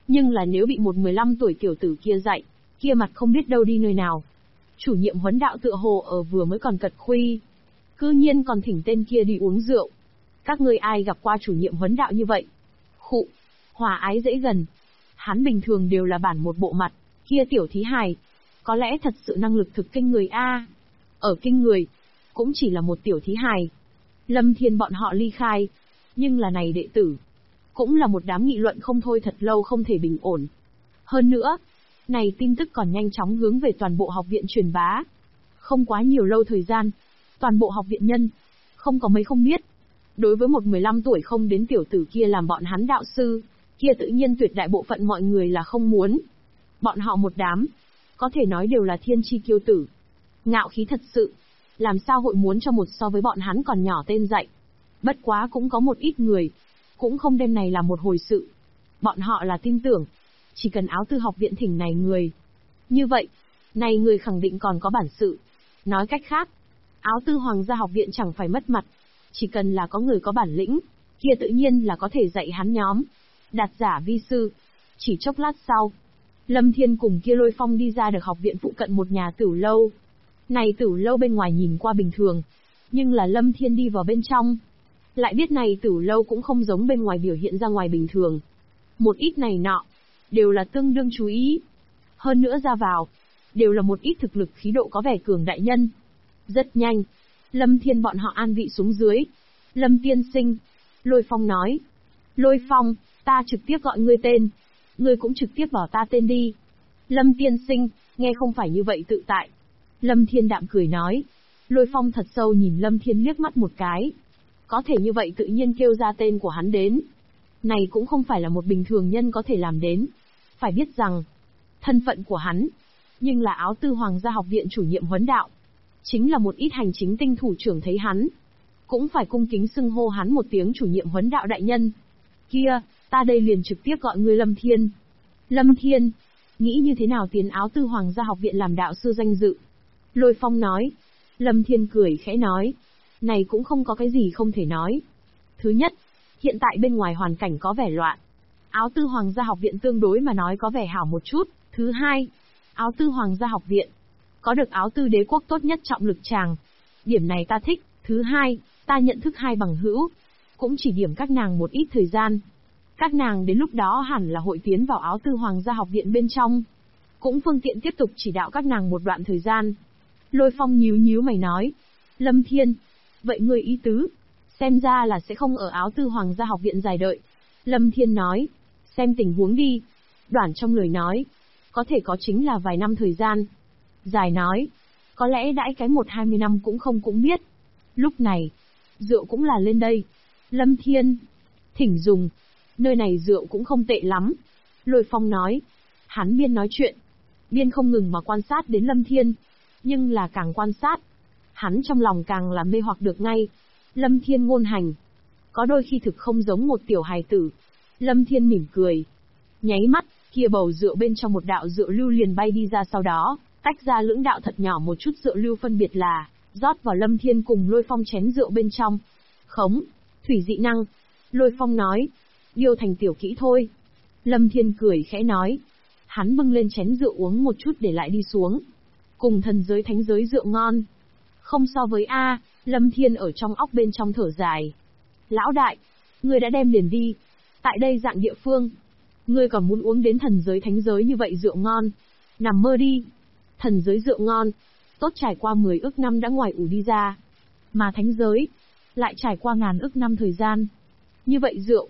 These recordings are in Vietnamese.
Nhưng là nếu bị một 15 tuổi tiểu tử kia dạy, kia mặt không biết đâu đi nơi nào. Chủ nhiệm huấn đạo tựa hồ ở vừa mới còn cật khuy. Cư nhiên còn thỉnh tên kia đi uống rượu. Các ngươi ai gặp qua chủ nhiệm huấn đạo như vậy? Khụ, hòa ái dễ gần. Hắn bình thường đều là bản một bộ mặt, kia tiểu thí hài. Có lẽ thật sự năng lực thực kinh người a. Ở kinh người, cũng chỉ là một tiểu thí hài. Lâm Thiên bọn họ ly khai. Nhưng là này đệ tử. Cũng là một đám nghị luận không thôi thật lâu không thể bình ổn. Hơn nữa, này tin tức còn nhanh chóng hướng về toàn bộ học viện truyền bá. Không quá nhiều lâu thời gian, toàn bộ học viện nhân, không có mấy không biết. Đối với một 15 tuổi không đến tiểu tử kia làm bọn hắn đạo sư, kia tự nhiên tuyệt đại bộ phận mọi người là không muốn. Bọn họ một đám, có thể nói đều là thiên chi kiêu tử. Ngạo khí thật sự, làm sao hội muốn cho một so với bọn hắn còn nhỏ tên dạy. Bất quá cũng có một ít người, cũng không đem này là một hồi sự. Bọn họ là tin tưởng, chỉ cần áo tư học viện thỉnh này người. Như vậy, này người khẳng định còn có bản sự. Nói cách khác, áo tư hoàng gia học viện chẳng phải mất mặt. Chỉ cần là có người có bản lĩnh, kia tự nhiên là có thể dạy hắn nhóm. Đạt giả vi sư. Chỉ chốc lát sau, Lâm Thiên cùng kia Lôi Phong đi ra được học viện phụ cận một nhà tửu lâu. Này tửu lâu bên ngoài nhìn qua bình thường, nhưng là Lâm Thiên đi vào bên trong, lại biết này tửu lâu cũng không giống bên ngoài biểu hiện ra ngoài bình thường. Một ít này nọ, đều là tương đương chú ý. Hơn nữa ra vào, đều là một ít thực lực khí độ có vẻ cường đại nhân. Rất nhanh, Lâm Thiên bọn họ an vị xuống dưới. Lâm tiên sinh, Lôi Phong nói. Lôi Phong, ta trực tiếp gọi ngươi tên. Ngươi cũng trực tiếp bảo ta tên đi. Lâm tiên sinh, nghe không phải như vậy tự tại. Lâm Thiên đạm cười nói. Lôi Phong thật sâu nhìn Lâm Thiên liếc mắt một cái. Có thể như vậy tự nhiên kêu ra tên của hắn đến. Này cũng không phải là một bình thường nhân có thể làm đến. Phải biết rằng, thân phận của hắn, nhưng là áo tư hoàng gia học viện chủ nhiệm huấn đạo. Chính là một ít hành chính tinh thủ trưởng thấy hắn, cũng phải cung kính xưng hô hắn một tiếng chủ nhiệm huấn đạo đại nhân. Kia, ta đây liền trực tiếp gọi ngươi Lâm Thiên. Lâm Thiên, nghĩ như thế nào tiến áo tư hoàng gia học viện làm đạo sư danh dự? Lôi Phong nói. Lâm Thiên cười khẽ nói. Này cũng không có cái gì không thể nói. Thứ nhất, hiện tại bên ngoài hoàn cảnh có vẻ loạn. Áo tư hoàng gia học viện tương đối mà nói có vẻ hảo một chút. Thứ hai, áo tư hoàng gia học viện có được áo tư đế quốc tốt nhất trọng lực tràng. Điểm này ta thích. Thứ hai, ta nhận thức hai bằng hữu, cũng chỉ điểm các nàng một ít thời gian. Các nàng đến lúc đó hẳn là hội tiến vào áo tư hoàng gia học viện bên trong, cũng phương tiện tiếp tục chỉ đạo các nàng một đoạn thời gian. Lôi Phong nhíu nhíu mày nói. Lâm Thiên, vậy ngươi ý tứ, xem ra là sẽ không ở áo tư hoàng gia học viện dài đợi. Lâm Thiên nói. Xem tình huống đi. Đoản trong lời nói, có thể có chính là vài năm thời gian. Dài nói, có lẽ đãi cái 1-20 năm cũng không cũng biết. Lúc này, rượu cũng là lên đây. Lâm Thiên, thỉnh dùng. Nơi này rượu cũng không tệ lắm. Lôi Phong nói. Hắn biên nói chuyện, biên không ngừng mà quan sát đến Lâm Thiên. Nhưng là càng quan sát, hắn trong lòng càng là mê hoặc được ngay. Lâm Thiên ngôn hành, có đôi khi thực không giống một tiểu hài tử. Lâm Thiên mỉm cười. Nháy mắt, kia bầu rượu bên trong một đạo rượu lưu liền bay đi ra, sau đó tách ra lưỡng đạo thật nhỏ một chút rượu lưu, phân biệt là rót vào Lâm Thiên cùng Lôi Phong chén rượu bên trong. Khống, thủy dị năng. Lôi Phong nói. Điều thành tiểu kỹ thôi. Lâm Thiên cười khẽ nói. Hắn bưng lên chén rượu uống một chút để lại đi xuống. Cùng thần giới thánh giới rượu ngon. Không so với A. Lâm Thiên ở trong óc bên trong thở dài. Lão đại, ngươi đã đem liền đi. Tại đây dạng địa phương, ngươi còn muốn uống đến thần giới thánh giới như vậy rượu ngon? Nằm mơ đi. Thần giới rượu ngon, tốt trải qua 10 ức năm đã ngoài ủ đi ra. Mà thánh giới, lại trải qua ngàn ức năm thời gian. Như vậy rượu,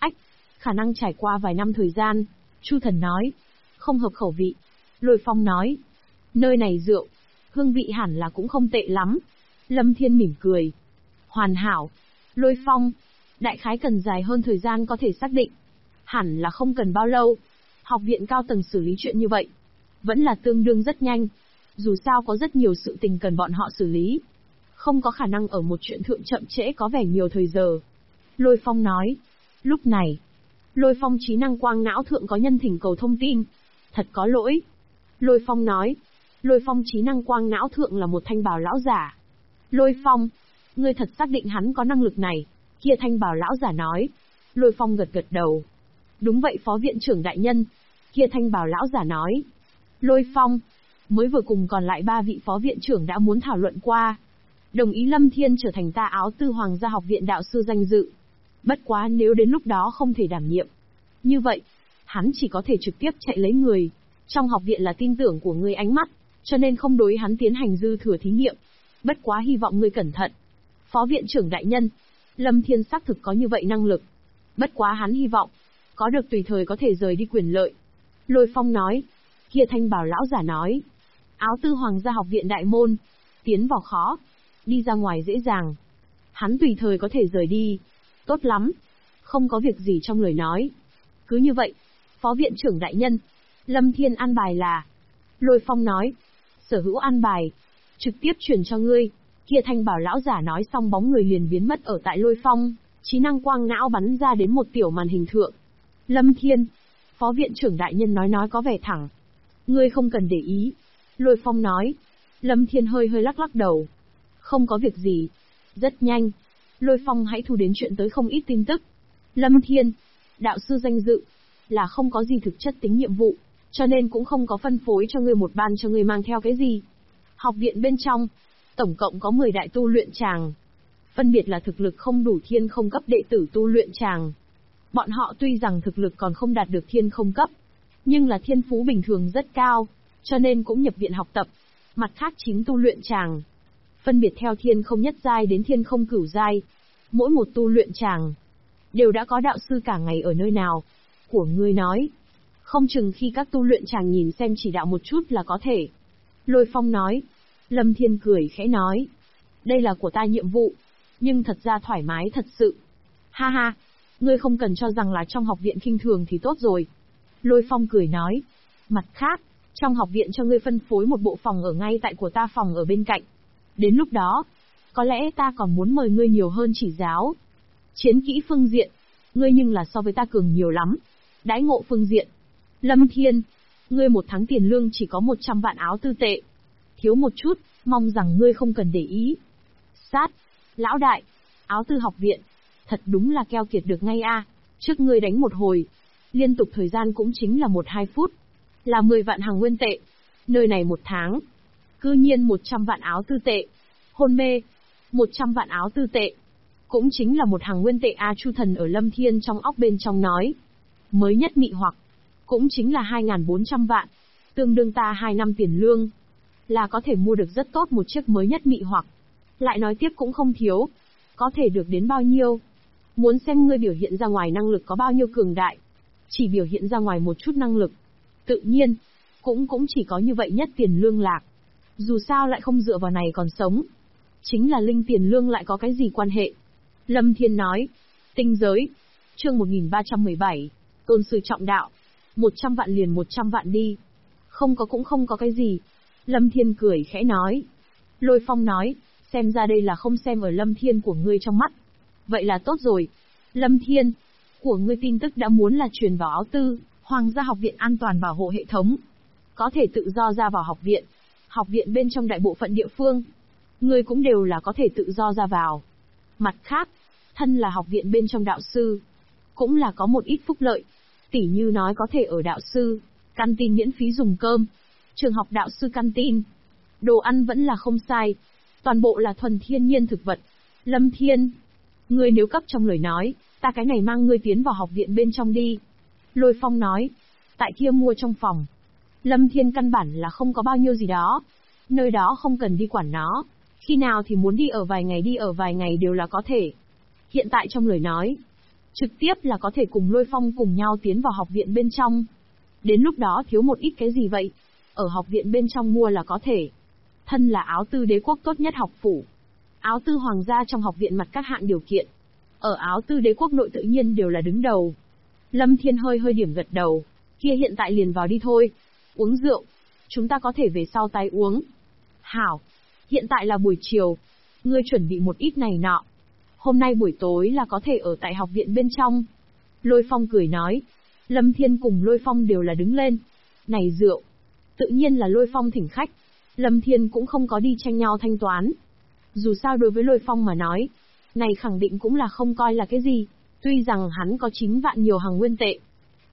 khả năng trải qua vài năm thời gian. Chu Thần nói. Không hợp khẩu vị. Lôi Phong nói. Nơi này rượu, hương vị hẳn là cũng không tệ lắm. Lâm Thiên mỉm cười. Hoàn hảo. Lôi Phong, đại khái cần dài hơn thời gian có thể xác định. Hẳn là không cần bao lâu. Học viện cao tầng xử lý chuyện như vậy, vẫn là tương đương rất nhanh. Dù sao có rất nhiều sự tình cần bọn họ xử lý. Không có khả năng ở một chuyện thượng chậm trễ có vẻ nhiều thời giờ. Lôi Phong nói. Lúc này, Lôi Phong trí năng quang não thượng có nhân thỉnh cầu thông tin. Thật có lỗi. Lôi Phong nói. Lôi Phong trí năng quang não thượng là một thanh bào lão giả. Lôi Phong, ngươi thật xác định hắn có năng lực này? Kia thanh bào lão giả nói. Lôi Phong gật gật đầu. Đúng vậy phó viện trưởng đại nhân. Kia thanh bào lão giả nói. Lôi Phong. Mới vừa cùng còn lại 3 vị phó viện trưởng đã muốn thảo luận qua. Đồng ý Lâm Thiên trở thành ta áo tư hoàng gia học viện đạo sư danh dự. Bất quá nếu đến lúc đó không thể đảm nhiệm. Như vậy, hắn chỉ có thể trực tiếp chạy lấy người. Trong học viện là tin tưởng của ngươi ánh mắt, cho nên không đối hắn tiến hành dư thừa thí nghiệm. Bất quá hy vọng ngươi cẩn thận. Phó viện trưởng đại nhân, Lâm Thiên xác thực có như vậy năng lực. Bất quá hắn hy vọng, có được tùy thời có thể rời đi quyền lợi. Lôi Phong nói. Kia thanh bào lão giả nói. Áo tư hoàng gia học viện đại môn. Tiến vào khó. Đi ra ngoài dễ dàng. Hắn tùy thời có thể rời đi. Tốt lắm. Không có việc gì trong lời nói. Cứ như vậy. Phó viện trưởng đại nhân. Lâm Thiên an bài là. Lôi Phong nói. Sở hữu an bài. Trực tiếp truyền cho ngươi. Kia thanh bảo lão giả nói xong bóng người liền biến mất ở tại Lôi Phong. Trí năng quang não bắn ra đến một tiểu màn hình thượng. Lâm Thiên. Phó viện trưởng đại nhân nói có vẻ thẳng. Ngươi không cần để ý. Lôi Phong nói. Lâm Thiên hơi lắc đầu. Không có việc gì. Rất nhanh. Lôi Phong hãy thu đến chuyện tới không ít tin tức. Lâm Thiên. Đạo sư danh dự. Là không có gì thực chất tính nhiệm vụ. Cho nên cũng không có phân phối cho ngươi một ban cho ngươi mang theo cái gì. Học viện bên trong. Tổng cộng có 10 đại tu luyện tràng. Phân biệt là thực lực không đủ thiên không cấp đệ tử tu luyện tràng. Bọn họ tuy rằng thực lực còn không đạt được thiên không cấp, nhưng là thiên phú bình thường rất cao, cho nên cũng nhập viện học tập. Mặt khác 9 tu luyện tràng, phân biệt theo thiên không nhất giai đến thiên không cửu giai. Mỗi một tu luyện tràng, đều đã có đạo sư cả ngày ở nơi nào. Của ngươi nói, không chừng khi các tu luyện tràng nhìn xem chỉ đạo một chút là có thể. Lôi Phong nói. Lâm Thiên cười khẽ nói. Đây là của ta nhiệm vụ, nhưng thật ra thoải mái thật sự. Ha ha, ngươi không cần cho rằng là trong học viện khinh thường thì tốt rồi. Lôi Phong cười nói. Mặt khác, trong học viện cho ngươi phân phối một bộ phòng ở ngay tại của ta phòng ở bên cạnh. Đến lúc đó, có lẽ ta còn muốn mời ngươi nhiều hơn chỉ giáo. Chiến kỹ phương diện, ngươi nhưng là so với ta cường nhiều lắm. Đãi ngộ phương diện, Lâm Thiên, ngươi một tháng tiền lương chỉ có 100 vạn áo tư tệ. Thiếu một chút, mong rằng ngươi không cần để ý. Sát, lão đại, áo tư học viện, thật đúng là keo kiệt được ngay a. Trước ngươi đánh một hồi, liên tục thời gian cũng chính là 1-2 phút, là 10 vạn hàng nguyên tệ. Nơi này một tháng, cư nhiên 100 vạn áo tư tệ. Hôn mê, 100 vạn áo tư tệ. Cũng chính là một hàng nguyên tệ a. Chu thần ở Lâm Thiên trong óc bên trong nói. Mới nhất mị hoặc, cũng chính là 2.400 vạn, tương đương ta 2 năm tiền lương. Là có thể mua được rất tốt một chiếc mới nhất mị hoặc. Lại nói tiếp cũng không thiếu. Có thể được đến bao nhiêu? Muốn xem ngươi biểu hiện ra ngoài năng lực có bao nhiêu cường đại. Chỉ biểu hiện ra ngoài một chút năng lực. Tự nhiên, cũng chỉ có như vậy nhất tiền lương lạc. Dù sao lại không dựa vào này còn sống. Chính là linh tiền lương lại có cái gì quan hệ? Lâm Thiên nói. Tinh giới. Chương 1317. Tôn sư trọng đạo. 100 vạn liền 100 vạn đi. Không có cũng không có cái gì. Lâm Thiên cười khẽ nói. Lôi Phong nói. Xem ra đây là không xem ở Lâm Thiên của ngươi trong mắt. Vậy là tốt rồi. Lâm Thiên, của ngươi tin tức đã muốn là truyền vào áo tư, Hoàng gia học viện an toàn bảo hộ hệ thống. Có thể tự do ra vào học viện. Học viện bên trong đại bộ phận địa phương, ngươi cũng đều là có thể tự do ra vào. Mặt khác, thân là học viện bên trong đạo sư, cũng là có một ít phúc lợi. Tỉ như nói có thể ở đạo sư, căn tin miễn phí dùng cơm. Trường học đạo sư căn tin. Đồ ăn vẫn là không sai. Toàn bộ là thuần thiên nhiên thực vật. Lâm Thiên, ngươi nếu cấp trong lời nói, ta cái này mang ngươi tiến vào học viện bên trong đi. Lôi Phong nói. Tại kia mua trong phòng. Lâm Thiên căn bản là không có bao nhiêu gì đó. Nơi đó không cần đi quản nó. Khi nào thì muốn đi ở vài ngày đều là có thể. Hiện tại trong lời nói, trực tiếp là có thể cùng Lôi Phong cùng nhau tiến vào học viện bên trong. Đến lúc đó thiếu một ít cái gì vậy? Ở học viện bên trong mua là có thể. Thân là áo tư đế quốc tốt nhất học phủ. Áo tư hoàng gia trong học viện mặt các hạng điều kiện. Ở áo tư đế quốc nội tự nhiên đều là đứng đầu. Lâm Thiên hơi điểm gật đầu. Kia hiện tại liền vào đi thôi. Uống rượu. Chúng ta có thể về sau tái uống. Hảo. Hiện tại là buổi chiều. Ngươi chuẩn bị một ít này nọ. Hôm nay buổi tối là có thể ở tại học viện bên trong. Lôi Phong cười nói. Lâm Thiên cùng Lôi Phong đều là đứng lên. Này rượu. Tự nhiên là Lôi Phong thỉnh khách. Lâm Thiên cũng không có đi tranh nhau thanh toán. Dù sao đối với Lôi Phong mà nói, này khẳng định cũng là không coi là cái gì. Tuy rằng hắn có 9 vạn nhiều hàng nguyên tệ,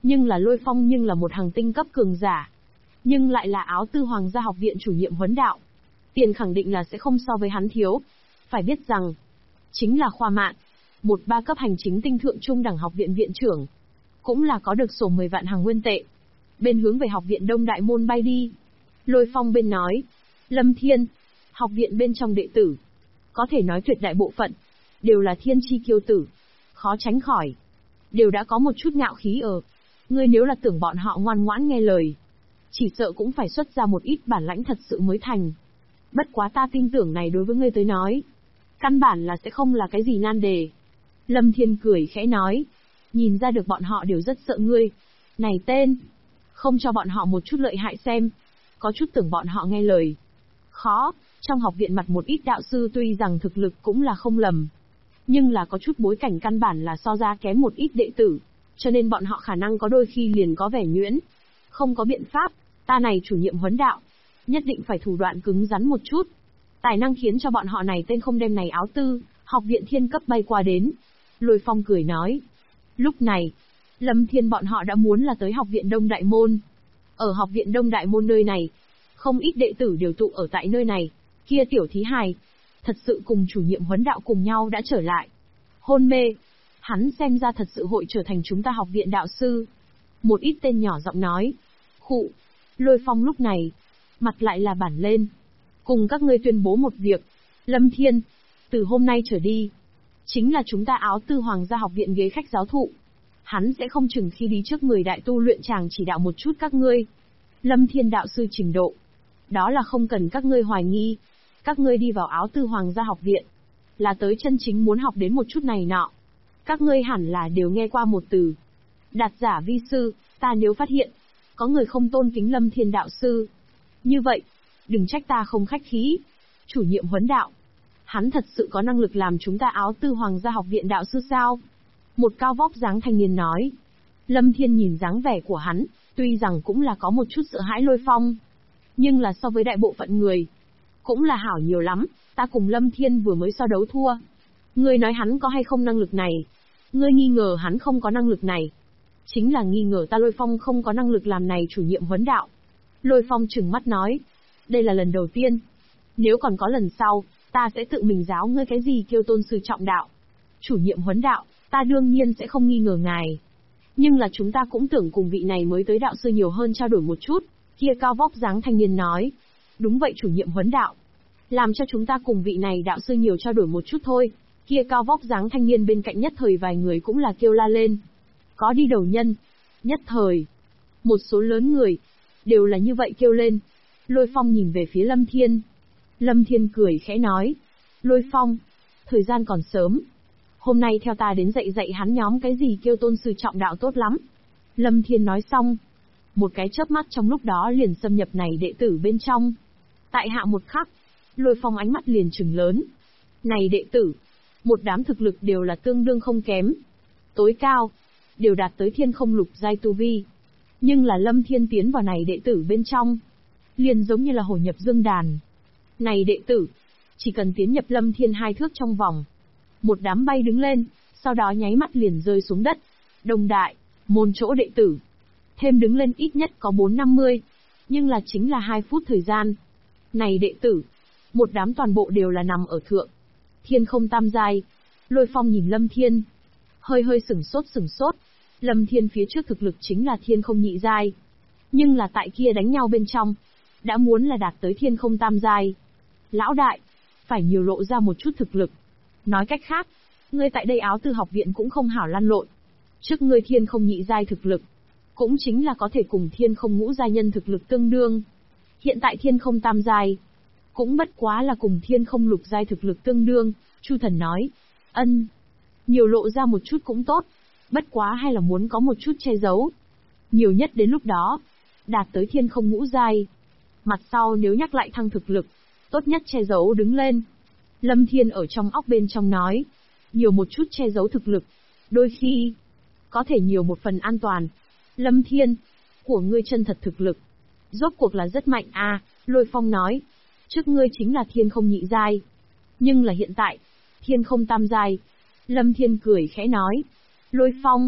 Nhưng là Lôi Phong nhưng là một hàng tinh cấp cường giả. Nhưng lại là áo tư hoàng gia học viện chủ nhiệm huấn đạo. Tiền khẳng định là sẽ không so với hắn thiếu. Phải biết rằng, chính là Khoa Mạn, một ba cấp hành chính tinh thượng trung đẳng học viện viện trưởng. Cũng là có được sổ 10 vạn hàng nguyên tệ. Bên hướng về học viện Đông Đại Môn bay đi. Lôi Phong bên nói, Lâm Thiên, học viện bên trong đệ tử. Có thể nói tuyệt đại bộ phận, đều là thiên chi kiêu tử. Khó tránh khỏi. Đều đã có một chút ngạo khí ở. Ngươi nếu là tưởng bọn họ ngoan ngoãn nghe lời, chỉ sợ cũng phải xuất ra một ít bản lãnh thật sự mới thành. Bất quá ta tin tưởng này đối với ngươi tới nói, căn bản là sẽ không là cái gì nan đề. Lâm Thiên cười khẽ nói, nhìn ra được bọn họ đều rất sợ ngươi. Này tên, không cho bọn họ một chút lợi hại xem, có chút tưởng bọn họ nghe lời. Khó, trong học viện mặt một ít đạo sư tuy rằng thực lực cũng là không lầm, nhưng là có chút bối cảnh căn bản là so ra kém một ít đệ tử, cho nên bọn họ khả năng có đôi khi liền có vẻ nhuyễn. Không có biện pháp, ta này chủ nhiệm huấn đạo, nhất định phải thủ đoạn cứng rắn một chút. Tài năng khiến cho bọn họ này tên không đem này áo tư, học viện thiên cấp bay qua đến. Lôi Phong cười nói. Lúc này, Lâm Thiên bọn họ đã muốn là tới học viện Đông Đại Môn. Ở học viện Đông Đại Môn nơi này, không ít đệ tử đều tụ ở tại nơi này. Kia tiểu thí hài, thật sự cùng chủ nhiệm huấn đạo cùng nhau đã trở lại. Hôn mê, hắn xem ra thật sự hội trở thành chúng ta học viện đạo sư. Một ít tên nhỏ giọng nói. Khụ, Lôi Phong lúc này, mặt lại là bản lên. Cùng các ngươi tuyên bố một việc. Lâm Thiên, từ hôm nay trở đi, chính là chúng ta áo tư hoàng gia học viện ghế khách giáo thụ. Hắn sẽ không chừng khi đi trước người đại tu luyện chàng chỉ đạo một chút các ngươi. Lâm Thiên đạo sư trình độ. Đó là không cần các ngươi hoài nghi. Các ngươi đi vào áo tư hoàng gia học viện, là tới chân chính muốn học đến một chút này nọ. Các ngươi hẳn là đều nghe qua một từ. Đạt giả vi sư, ta nếu phát hiện, có người không tôn kính Lâm Thiên đạo sư. Như vậy, đừng trách ta không khách khí. Chủ nhiệm huấn đạo, hắn thật sự có năng lực làm chúng ta áo tư hoàng gia học viện đạo sư sao? Một cao vóc dáng thanh niên nói. Lâm Thiên nhìn dáng vẻ của hắn, tuy rằng cũng là có một chút sợ hãi Lôi Phong, nhưng là so với đại bộ phận người, cũng là hảo nhiều lắm. Ta cùng Lâm Thiên vừa mới so đấu thua. Ngươi nói hắn có hay không năng lực này? Ngươi nghi ngờ hắn không có năng lực này, chính là nghi ngờ ta Lôi Phong không có năng lực làm này chủ nhiệm huấn đạo. Lôi Phong trừng mắt nói, đây là lần đầu tiên. Nếu còn có lần sau, ta sẽ tự mình giáo ngươi cái gì kêu tôn sư trọng đạo. Chủ nhiệm huấn đạo, ta đương nhiên sẽ không nghi ngờ ngài. Nhưng là chúng ta cũng tưởng cùng vị này mới tới đạo sư nhiều hơn trao đổi một chút. Kia cao vóc dáng thanh niên nói. Đúng vậy chủ nhiệm huấn đạo. Làm cho chúng ta cùng vị này đạo sư nhiều trao đổi một chút thôi. Kia cao vóc dáng thanh niên bên cạnh nhất thời vài người cũng là kêu la lên. Có đi đầu nhân. Nhất thời, một số lớn người, đều là như vậy kêu lên. Lôi Phong nhìn về phía Lâm Thiên. Lâm Thiên cười khẽ nói. Lôi Phong, thời gian còn sớm. Hôm nay theo ta đến dạy hắn nhóm cái gì kêu tôn sư trọng đạo tốt lắm. Lâm Thiên nói xong. Một cái chớp mắt trong lúc đó liền xâm nhập này đệ tử bên trong. Tại hạ một khắc, Lôi Phong ánh mắt liền trừng lớn. Này đệ tử, một đám thực lực đều là tương đương không kém. Tối cao, đều đạt tới thiên không lục giai tu vi. Nhưng là Lâm Thiên tiến vào này đệ tử bên trong, liền giống như là hổ nhập dương đàn. Này đệ tử, chỉ cần tiến nhập Lâm Thiên 2 thước trong vòng, một đám bay đứng lên, sau đó nháy mắt liền rơi xuống đất. Đông Đại Môn chỗ đệ tử, thêm đứng lên ít nhất có 4-50, nhưng là chính là 2 phút thời gian. Này đệ tử, một đám toàn bộ đều là nằm ở thượng thiên không tam giai. Lôi Phong nhìn Lâm Thiên, hơi sửng sốt. Lâm Thiên phía trước thực lực chính là thiên không nhị giai, nhưng là tại kia đánh nhau bên trong, đã muốn là đạt tới thiên không tam giai. Lão đại, phải nhiều lộ ra một chút thực lực. Nói cách khác, ngươi tại đây áo tư học viện cũng không hảo lăn lộn. Trước ngươi thiên không nhị giai thực lực, cũng chính là có thể cùng thiên không ngũ giai nhân thực lực tương đương. Hiện tại thiên không tam giai, cũng bất quá là cùng thiên không lục giai thực lực tương đương. Chu Thần nói, ân, nhiều lộ ra một chút cũng tốt, bất quá hay là muốn có một chút che giấu. Nhiều nhất đến lúc đó, đạt tới thiên không ngũ giai. Mặt sau nếu nhắc lại thăng thực lực, tốt nhất che giấu đứng lên. Lâm Thiên ở trong óc bên trong nói, nhiều một chút che giấu thực lực, đôi khi, có thể nhiều một phần an toàn. Lâm Thiên, của ngươi chân thật thực lực, rốt cuộc là rất mạnh à, Lôi Phong nói, trước ngươi chính là thiên không nhị giai, nhưng là hiện tại, thiên không tam giai. Lâm Thiên cười khẽ nói, Lôi Phong,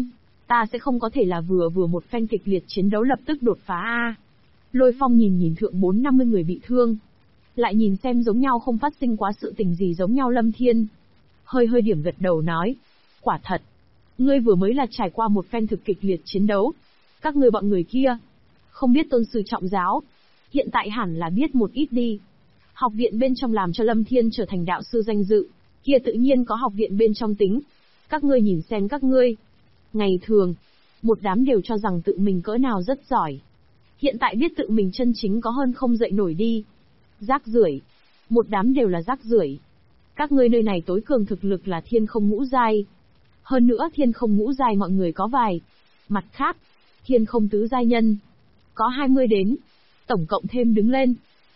Ta sẽ không có thể là vừa vừa một phen kịch liệt chiến đấu lập tức đột phá a. Lôi Phong nhìn thượng 450 người bị thương. Lại nhìn xem giống nhau không phát sinh quá sự tình gì giống nhau Lâm Thiên. Hơi điểm gật đầu nói. Quả thật. Ngươi vừa mới là trải qua một phen thực kịch liệt chiến đấu. Các ngươi bọn người kia. Không biết tôn sư trọng giáo. Hiện tại hẳn là biết một ít đi. Học viện bên trong làm cho Lâm Thiên trở thành đạo sư danh dự. Kia tự nhiên có học viện bên trong tính. Các ngươi nhìn xem các ngươi. Ngày thường, một đám đều cho rằng tự mình cỡ nào rất giỏi. Hiện tại biết tự mình chân chính có hơn không dậy nổi đi. Rác rưởi. Một đám đều là rác rưởi. Các ngươi nơi này tối cường thực lực là thiên không ngũ giai. Hơn nữa thiên không ngũ giai mọi người có vài. Mặt khác, thiên không tứ giai nhân. Có 20 đến. Tổng cộng thêm đứng lên.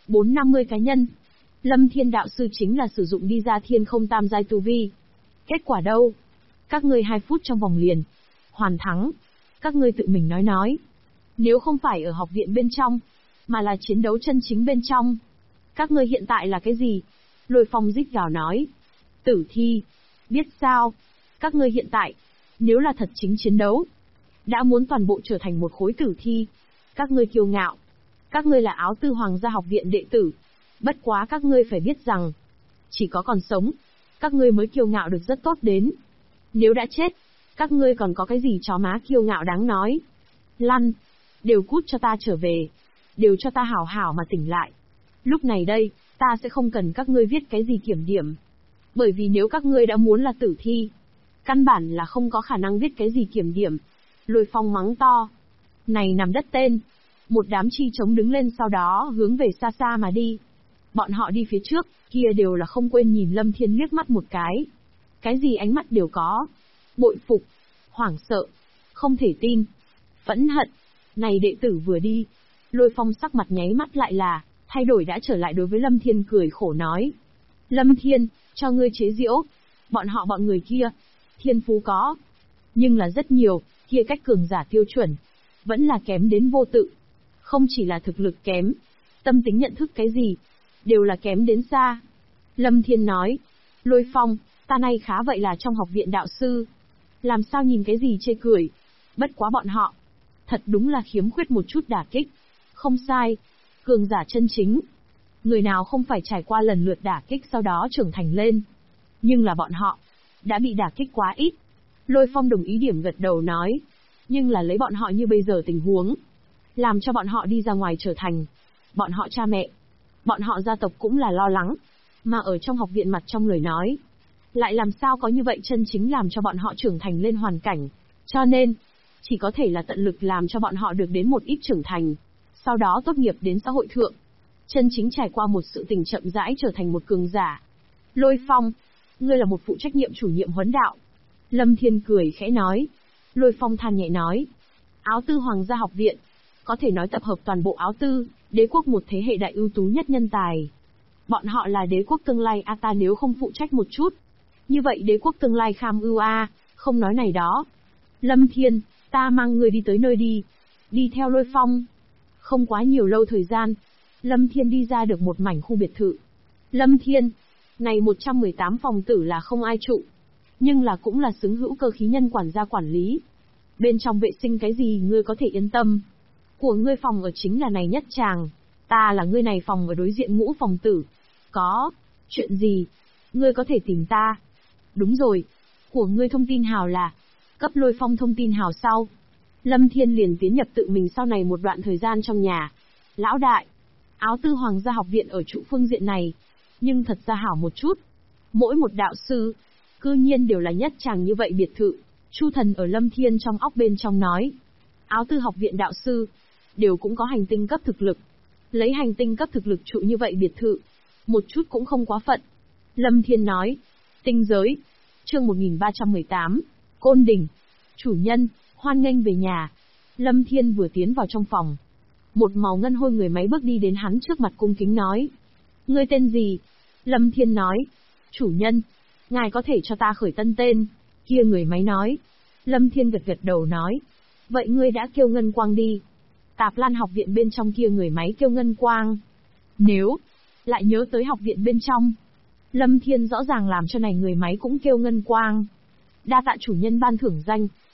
450 cá nhân. Lâm Thiên đạo sư chính là sử dụng đi ra thiên không tam giai tu vi. Kết quả đâu? Các ngươi 2 phút trong vòng liền. Hoàn thắng. Các ngươi tự mình nói. Nếu không phải ở học viện bên trong, mà là chiến đấu chân chính bên trong. Các ngươi hiện tại là cái gì? Lôi Phong rít gào nói. Tử thi. Biết sao? Các ngươi hiện tại, nếu là thật chính chiến đấu, đã muốn toàn bộ trở thành một khối tử thi. Các ngươi kiêu ngạo. Các ngươi là Áo Tư Hoàng gia học viện đệ tử. Bất quá các ngươi phải biết rằng, chỉ có còn sống, các ngươi mới kiêu ngạo được rất tốt đến. Nếu đã chết, các ngươi còn có cái gì chó má kiêu ngạo đáng nói. Lăn, đều cút cho ta trở về, đều cho ta hảo hảo mà tỉnh lại. Lúc này đây, ta sẽ không cần các ngươi viết cái gì kiểm điểm. Bởi vì nếu các ngươi đã muốn là tử thi, căn bản là không có khả năng viết cái gì kiểm điểm. Lôi Phong mắng to. Này nằm đất tên. Một đám chi trống đứng lên sau đó hướng về xa xa mà đi. Bọn họ đi phía trước, kia đều là không quên nhìn Lâm Thiên liếc mắt một cái. Cái gì ánh mắt đều có. Bội phục, hoảng sợ, không thể tin, phẫn hận. Này đệ tử vừa đi, Lôi Phong sắc mặt nháy mắt lại là thay đổi đã trở lại đối với Lâm Thiên cười khổ nói. Lâm Thiên, cho ngươi chế giễu. Bọn người kia, thiên phú có. Nhưng là rất nhiều, kia cách cường giả tiêu chuẩn. Vẫn là kém đến vô tự. Không chỉ là thực lực kém, tâm tính nhận thức cái gì, đều là kém đến xa. Lâm Thiên nói. Lôi Phong, ta nay khá vậy là trong học viện đạo sư. Làm sao nhìn cái gì chê cười. Bất quá bọn họ, thật đúng là khiếm khuyết một chút đả kích. Không sai, cường giả chân chính. Người nào không phải trải qua lần lượt đả kích sau đó trưởng thành lên. Nhưng là bọn họ, đã bị đả kích quá ít. Lôi Phong đồng ý điểm gật đầu nói. Nhưng là lấy bọn họ như bây giờ tình huống, làm cho bọn họ đi ra ngoài trở thành. Bọn họ cha mẹ, bọn họ gia tộc cũng là lo lắng. Mà ở trong học viện mặt trong lời nói, lại làm sao có như vậy chân chính làm cho bọn họ trưởng thành lên hoàn cảnh. Cho nên, chỉ có thể là tận lực làm cho bọn họ được đến một ít trưởng thành. Sau đó tốt nghiệp đến xã hội thượng. Chân chính trải qua một sự tình chậm rãi trở thành một cường giả. Lôi Phong, ngươi là một phụ trách nhiệm chủ nhiệm huấn đạo. Lâm Thiên cười khẽ nói. Lôi Phong than nhẹ nói. Áo Tư Hoàng gia học viện, có thể nói tập hợp toàn bộ Áo Tư, đế quốc một thế hệ đại ưu tú nhất nhân tài. Bọn họ là đế quốc tương lai a, ta nếu không phụ trách một chút. Như vậy đế quốc tương lai kham ưu a, không nói này đó. Lâm Thiên, ta mang người đi tới nơi đi. Đi theo Lôi Phong. Không quá nhiều lâu thời gian, Lâm Thiên đi ra được một mảnh khu biệt thự. Lâm Thiên, này 118 phòng tử là không ai trụ. Nhưng là cũng là xứng hữu cơ khí nhân quản gia quản lý. Bên trong vệ sinh cái gì ngươi có thể yên tâm. Của ngươi phòng ở chính là này nhất tràng. Ta là ngươi này phòng ở đối diện ngũ phòng tử. Có, chuyện gì? Ngươi có thể tìm ta. Đúng rồi, của ngươi thông tin hào là. Cấp Lôi Phong thông tin hào sau. Lâm Thiên liền tiến nhập tự mình sau này một đoạn thời gian trong nhà. Lão đại, Áo Tư Hoàng gia học viện ở trụ phương diện này. Nhưng thật ra hảo một chút. Mỗi một đạo sư, cư nhiên đều là nhất chàng như vậy biệt thự. Chu Thần ở Lâm Thiên trong óc bên trong nói. Áo Tư học viện đạo sư, đều cũng có hành tinh cấp thực lực. Lấy hành tinh cấp thực lực trụ như vậy biệt thự. Một chút cũng không quá phận. Lâm Thiên nói. Tinh giới. Chương 1318. Côn Đình. Chủ nhân, hoan nghênh về nhà. Lâm Thiên vừa tiến vào trong phòng. Một màu ngân hôi người máy bước đi đến hắn trước mặt cung kính nói. Ngươi tên gì? Lâm Thiên nói. Chủ nhân, ngài có thể cho ta khởi tân tên. Kia người máy nói. Lâm Thiên gật gật đầu nói. Vậy ngươi đã kêu Ngân Quang đi. Tạp Lan học viện bên trong kia người máy kêu Ngân Quang. Nếu lại nhớ tới học viện bên trong, Lâm Thiên rõ ràng làm cho này người máy cũng kêu Ngân Quang. Đa tạ chủ nhân ban thưởng danh,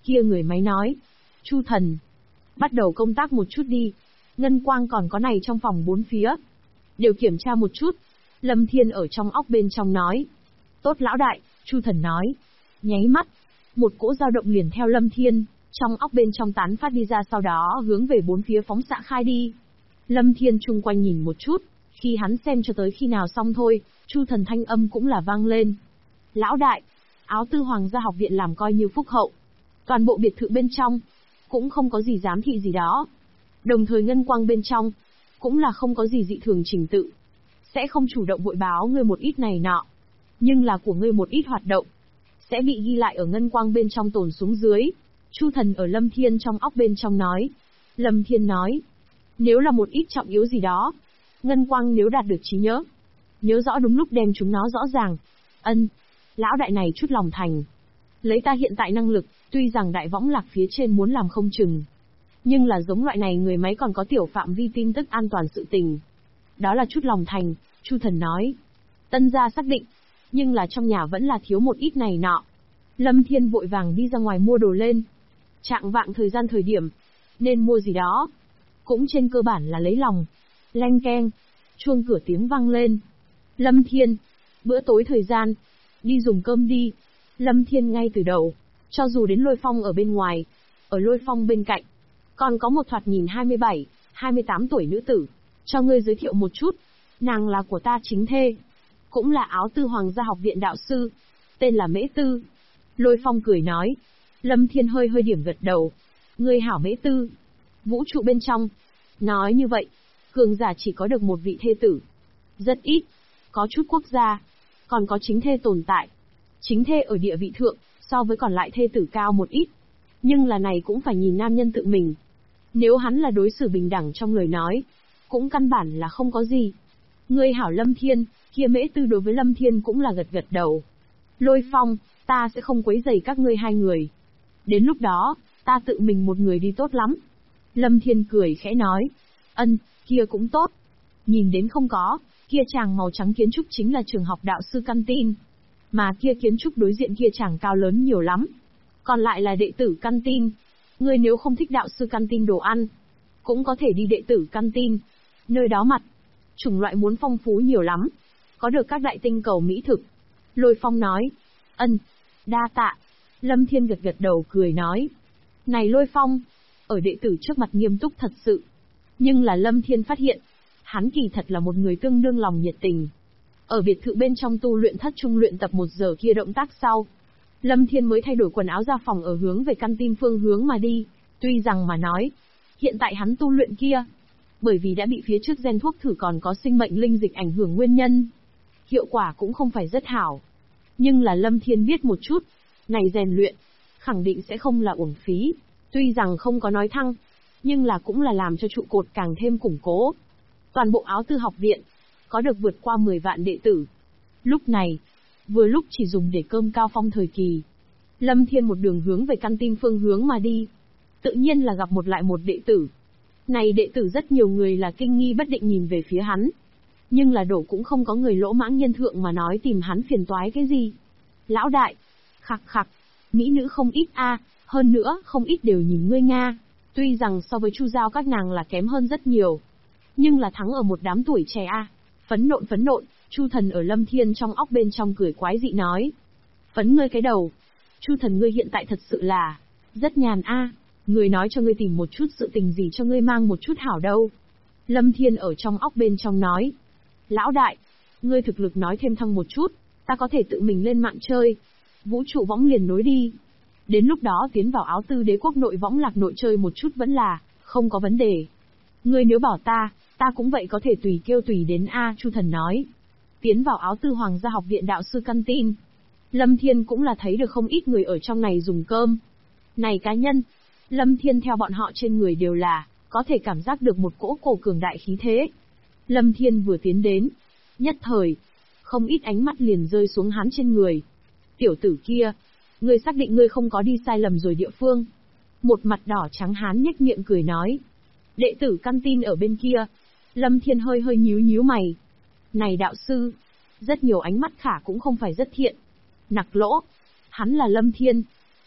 Kia người máy nói. Chu thần, bắt đầu công tác một chút đi. Ngân quang còn có này trong phòng bốn phía. Đều kiểm tra một chút. Lâm Thiên ở trong óc bên trong nói. Tốt lão đại, Chu thần nói. Nháy mắt, một cỗ dao động liền theo Lâm Thiên, trong óc bên trong tán phát đi ra, sau đó hướng về bốn phía phóng xạ khai đi. Lâm Thiên chung quanh nhìn một chút, khi hắn xem cho tới khi nào xong thôi, Chu thần thanh âm cũng là vang lên. Lão đại, áo tư hoàng gia học viện làm coi như phúc hậu. Toàn bộ biệt thự bên trong, cũng không có gì giám thị gì đó. Đồng thời ngân quang bên trong, cũng là không có gì dị thường trình tự. Sẽ không chủ động hội báo ngươi một ít này nọ. Nhưng là của ngươi một ít hoạt động, sẽ bị ghi lại ở ngân quang bên trong tồn xuống dưới. Chu thần ở Lâm Thiên trong óc bên trong nói. Lâm Thiên nói. Nếu là một ít trọng yếu gì đó, ngân quang nếu đạt được trí nhớ, nhớ rõ đúng lúc đem chúng nó rõ ràng. Ân, lão đại này chút lòng thành. Lấy ta hiện tại năng lực, tuy rằng đại võng lạc phía trên muốn làm không chừng, nhưng là giống loại này người máy còn có tiểu phạm vi tin tức an toàn sự tình. Đó là chút lòng thành, Chu thần nói. Tân gia xác định, nhưng là trong nhà vẫn là thiếu một ít này nọ. Lâm Thiên vội vàng đi ra ngoài mua đồ lên. Trạng vạng thời điểm, nên mua gì đó. Cũng trên cơ bản là lấy lòng. Leng keng, chuông cửa tiếng vang lên. Lâm Thiên, bữa tối thời gian, đi dùng cơm đi. Lâm Thiên ngay từ đầu, cho dù đến Lôi Phong ở bên ngoài, ở Lôi Phong bên cạnh, còn có một thoạt nhìn 27, 28 tuổi nữ tử. Cho ngươi giới thiệu một chút, nàng là của ta chính thê, cũng là áo tư hoàng gia học viện đạo sư, tên là Mễ Tư. Lôi Phong cười nói. Lâm Thiên hơi điểm gật đầu. Ngươi hảo Mễ Tư. Vũ trụ bên trong, nói như vậy, cường giả chỉ có được một vị thê tử. Rất ít, có chút quốc gia, còn có chính thê tồn tại. Chính thê ở địa vị thượng, so với còn lại thê tử cao một ít. Nhưng là này cũng phải nhìn nam nhân tự mình. Nếu hắn là đối xử bình đẳng trong lời nói, cũng căn bản là không có gì. Ngươi hảo Lâm Thiên, kia Mễ Tư đối với Lâm Thiên cũng là gật đầu. Lôi Phong, ta sẽ không quấy rầy các ngươi hai người. Đến lúc đó, ta tự mình một người đi tốt lắm. Lâm Thiên cười khẽ nói. Ân, kia cũng tốt. Nhìn đến không có, kia chàng màu trắng kiến trúc chính là trường học đạo sư căn tin. Mà kia kiến trúc đối diện kia chàng cao lớn nhiều lắm. Còn lại là đệ tử căn tin. Ngươi nếu không thích đạo sư căn tin đồ ăn, cũng có thể đi đệ tử căn tin. Nơi đó mặt, chủng loại muốn phong phú nhiều lắm. Có được các đại tinh cầu mỹ thực. Lôi Phong nói. Ân, đa tạ. Lâm Thiên gật đầu cười nói. Này Lôi Phong, ở đệ tử trước mặt nghiêm túc thật sự. Nhưng là Lâm Thiên phát hiện, hắn kỳ thật là một người tương đương lòng nhiệt tình. Ở biệt thự bên trong tu luyện thất trung luyện tập 1 giờ kia động tác sau, Lâm Thiên mới thay đổi quần áo ra phòng ở hướng về căn tin phương hướng mà đi. Tuy rằng mà nói, hiện tại hắn tu luyện kia, bởi vì đã bị phía trước gen thuốc thử còn có sinh mệnh linh dịch ảnh hưởng nguyên nhân, hiệu quả cũng không phải rất hảo. Nhưng là Lâm Thiên biết một chút, này rèn luyện, khẳng định sẽ không là uổng phí. Tuy rằng không có nói thăng, nhưng là cũng là làm cho trụ cột càng thêm củng cố. Toàn bộ áo tư học viện, có được vượt qua 10 vạn đệ tử. Lúc này, vừa lúc chỉ dùng để cơm cao phong thời kỳ. Lâm Thiên một đường hướng về căn tin phương hướng mà đi. Tự nhiên là gặp một đệ tử. Này đệ tử rất nhiều người là kinh nghi bất định nhìn về phía hắn. Nhưng là đổ cũng không có người lỗ mãng nhân thượng mà nói tìm hắn phiền toái cái gì. Lão đại, khặc, mỹ nữ không ít a, hơn nữa không ít đều nhìn ngươi Nga. Tuy rằng so với Chu Giao các nàng là kém hơn rất nhiều, nhưng là thắng ở một đám tuổi trẻ a. Phấn nộn, Chu thần ở Lâm Thiên trong óc bên trong cười quái dị nói. Phấn ngươi cái đầu. Chu thần ngươi hiện tại thật sự là rất nhàn a. Người nói cho ngươi tìm một chút sự tình gì cho ngươi mang một chút hảo đâu. Lâm Thiên ở trong óc bên trong nói. Lão đại, ngươi thực lực nói thêm thăng một chút, ta có thể tự mình lên mạng chơi. Vũ trụ võng liền nối đi. Đến lúc đó tiến vào áo tư đế quốc nội võng lạc nội chơi một chút vẫn là không có vấn đề. Ngươi nếu bảo ta cũng vậy có thể tùy kêu tùy đến a. Chu thần nói. Tiến vào áo tư hoàng gia học viện đạo sư căn tin, Lâm Thiên cũng là thấy được không ít người ở trong này dùng cơm. Này cá nhân, Lâm Thiên theo bọn họ trên người đều là có thể cảm giác được một cỗ cổ cường đại khí thế. Lâm Thiên vừa tiến đến, nhất thời, không ít ánh mắt liền rơi xuống hắn trên người. Tiểu tử kia, ngươi xác định ngươi không có đi sai lầm rồi địa phương. Một mặt đỏ trắng hán nhếch miệng cười nói. Đệ tử căn tin ở bên kia. Lâm Thiên hơi nhíu mày. Này đạo sư, rất nhiều ánh mắt khả cũng không phải rất thiện. Nặc lỗ, hắn là Lâm Thiên,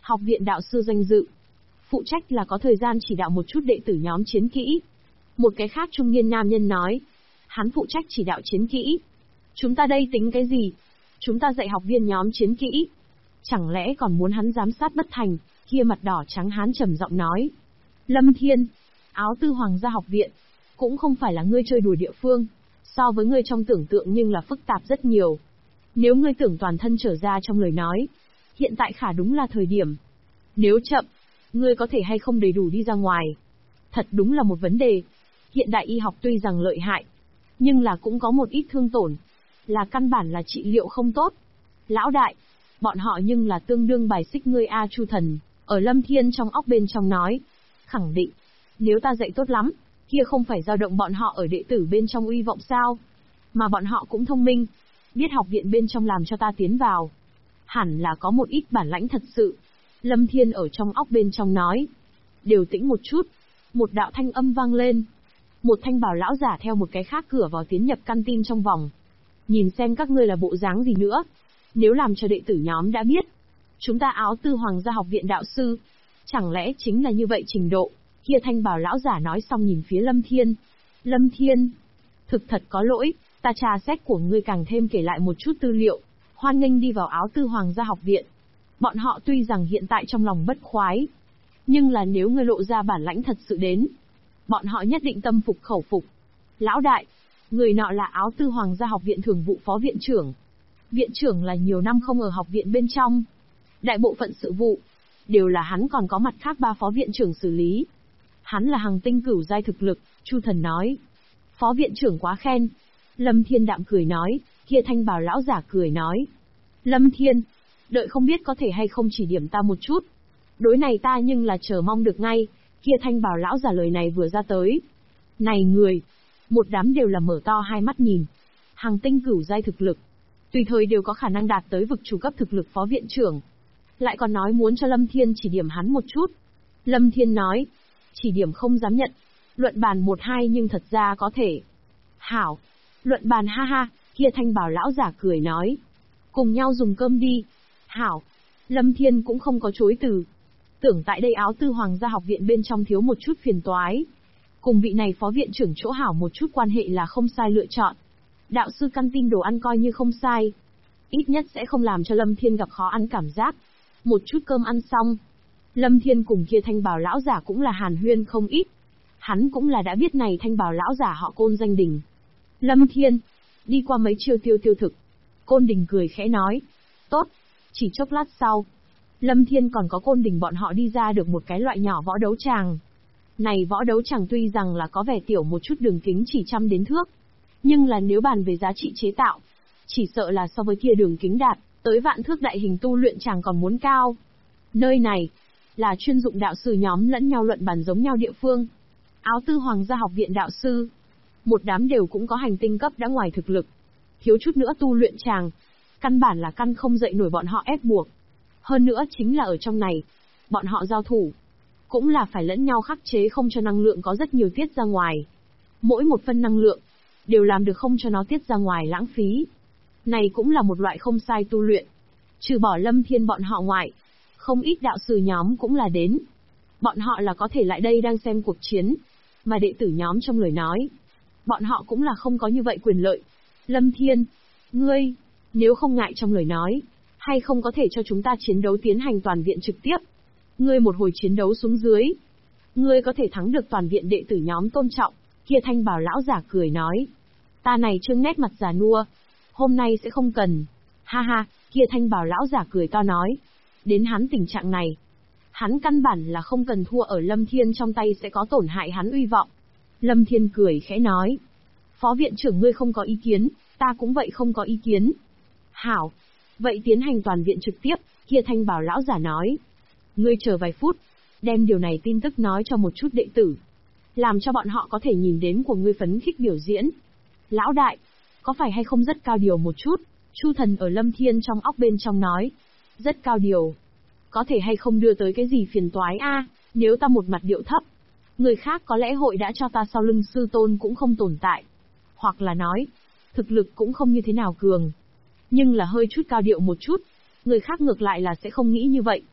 Học viện đạo sư danh dự. Phụ trách là có thời gian chỉ đạo một chút đệ tử nhóm chiến kỹ. Một cái khác trung niên nam nhân nói. Hắn phụ trách chỉ đạo chiến kỹ. Chúng ta đây tính cái gì? Chúng ta dạy học viên nhóm chiến kỹ. Chẳng lẽ còn muốn hắn giám sát bất thành? Kia mặt đỏ trắng hán trầm giọng nói. Lâm Thiên, Áo Tư Hoàng gia học viện, cũng không phải là ngươi chơi đùa địa phương. So với ngươi trong tưởng tượng nhưng là phức tạp rất nhiều. Nếu ngươi tưởng toàn thân trở ra trong lời nói, hiện tại khả đúng là thời điểm. Nếu chậm, ngươi có thể hay không đầy đủ đi ra ngoài. Thật đúng là một vấn đề. Hiện đại y học tuy rằng lợi hại, nhưng là cũng có một ít thương tổn. Là căn bản là trị liệu không tốt. Lão đại, bọn họ nhưng là tương đương bài xích ngươi A Chu Thần, ở Lâm Thiên trong óc bên trong nói. Khẳng định, nếu ta dạy tốt lắm, kia không phải dao động bọn họ ở đệ tử bên trong uy vọng sao. Mà bọn họ cũng thông minh, biết học viện bên trong làm cho ta tiến vào. Hẳn là có một ít bản lãnh thật sự. Lâm Thiên ở trong óc bên trong nói. Điều tĩnh một chút. Một đạo thanh âm vang lên. Một thanh bào lão giả theo một cái khác cửa vào tiến nhập căn tin trong vòng. Nhìn xem các ngươi là bộ dáng gì nữa. Nếu làm cho đệ tử nhóm đã biết, chúng ta Áo Tư Hoàng gia học viện đạo sư, chẳng lẽ chính là như vậy trình độ. Kia thanh bào lão giả nói xong nhìn phía Lâm Thiên. Lâm Thiên, thực thật có lỗi, ta tra xét của ngươi càng thêm kể lại một chút tư liệu. Hoan nghênh đi vào Áo Tư Hoàng gia học viện. Bọn họ tuy rằng hiện tại trong lòng bất khoái, nhưng là nếu ngươi lộ ra bản lãnh thật sự đến, bọn họ nhất định tâm phục khẩu phục. Lão đại, người nọ là Áo Tư Hoàng gia học viện thường vụ phó viện trưởng. Viện trưởng là nhiều năm không ở học viện bên trong. Đại bộ phận sự vụ, đều là hắn, còn có mặt khác 3 phó viện trưởng xử lý. Hắn là hàng tinh cửu giai thực lực, Chu Thần nói. Phó viện trưởng quá khen. Lâm Thiên đạm cười nói, kia thanh bào lão giả cười nói. Lâm Thiên, đợi không biết có thể hay không chỉ điểm ta một chút. Đối này ta nhưng là chờ mong được ngay. Kia thanh bào lão giả lời này vừa ra tới. Này người, một đám đều là mở to hai mắt nhìn. Hàng tinh cửu giai thực lực, tùy thời đều có khả năng đạt tới vực chủ cấp thực lực phó viện trưởng. Lại còn nói muốn cho Lâm Thiên chỉ điểm hắn một chút. Lâm Thiên nói, chỉ điểm không dám nhận. Luận bàn 1-2 nhưng thật ra có thể. Hảo, luận bàn ha ha, kia thanh bào lão giả cười nói. Cùng nhau dùng cơm đi. Hảo, Lâm Thiên cũng không có chối từ. Tưởng tại đây Áo Tư Hoàng gia học viện bên trong thiếu một chút phiền toái. Cùng vị này phó viện trưởng chỗ hảo một chút quan hệ là không sai lựa chọn. Đạo sư căn tin đồ ăn coi như không sai. Ít nhất sẽ không làm cho Lâm Thiên gặp khó ăn cảm giác. Một chút cơm ăn xong, Lâm Thiên cùng kia thanh bào lão giả cũng là hàn huyên không ít. Hắn cũng là đã biết này thanh bào lão giả họ Côn danh Đình. Lâm Thiên, đi qua mấy chiêu tiêu thực. Côn Đình cười khẽ nói. Tốt, chỉ chốc lát sau, Lâm Thiên còn có Côn Đình bọn họ đi ra được một cái loại nhỏ võ đấu tràng. Này võ đấu tràng tuy rằng là có vẻ tiểu một chút, đường kính chỉ 100 đến thước. Nhưng là nếu bàn về giá trị chế tạo, chỉ sợ là so với kia đường kính đạt tới vạn thước đại hình tu luyện chàng còn muốn cao. Nơi này là chuyên dụng đạo sư nhóm lẫn nhau luận bàn giống nhau địa phương. Áo Tư Hoàng gia học viện đạo sư, một đám đều cũng có hành tinh cấp đã ngoài thực lực. Thiếu chút nữa tu luyện chàng, căn bản là căn không dậy nổi bọn họ ép buộc. Hơn nữa chính là ở trong này, bọn họ giao thủ, cũng là phải lẫn nhau khắc chế không cho năng lượng có rất nhiều tiết ra ngoài. Mỗi một phân năng lượng, đều làm được không cho nó tiết ra ngoài lãng phí. Này cũng là một loại không sai tu luyện. Trừ bỏ Lâm Thiên bọn họ ngoại, không ít đạo sư nhóm cũng là đến. Bọn họ là có thể lại đây đang xem cuộc chiến, mà đệ tử nhóm trong lời nói, bọn họ cũng là không có như vậy quyền lợi. Lâm Thiên, ngươi, nếu không ngại trong lời nói, hay không có thể cho chúng ta chiến đấu tiến hành toàn viện trực tiếp. Ngươi một hồi chiến đấu xuống dưới, ngươi có thể thắng được toàn viện đệ tử nhóm tôn trọng. Kia thanh bào lão giả cười nói. Ta này trương nét mặt già nua, hôm nay sẽ không cần. Ha ha, kia thanh bào lão giả cười to nói. Đến hắn tình trạng này, hắn căn bản là không cần thua ở Lâm Thiên trong tay sẽ có tổn hại hắn uy vọng. Lâm Thiên cười khẽ nói. Phó viện trưởng ngươi không có ý kiến, ta cũng vậy không có ý kiến. Hảo, vậy tiến hành toàn viện trực tiếp, kia thanh bào lão giả nói. Ngươi chờ vài phút, đem điều này tin tức nói cho một chút đệ tử. Làm cho bọn họ có thể nhìn đến của ngươi phấn khích biểu diễn. Lão đại, có phải hay không rất cao điều một chút? Chu Thần ở Lâm Thiên trong óc bên trong nói. Rất cao điều. Có thể hay không đưa tới cái gì phiền toái a? Nếu ta một mặt điệu thấp, người khác có lẽ hội đã cho ta sau lưng sư tôn cũng không tồn tại. Hoặc là nói, thực lực cũng không như thế nào cường. Nhưng là hơi chút cao điệu một chút, người khác ngược lại là sẽ không nghĩ như vậy.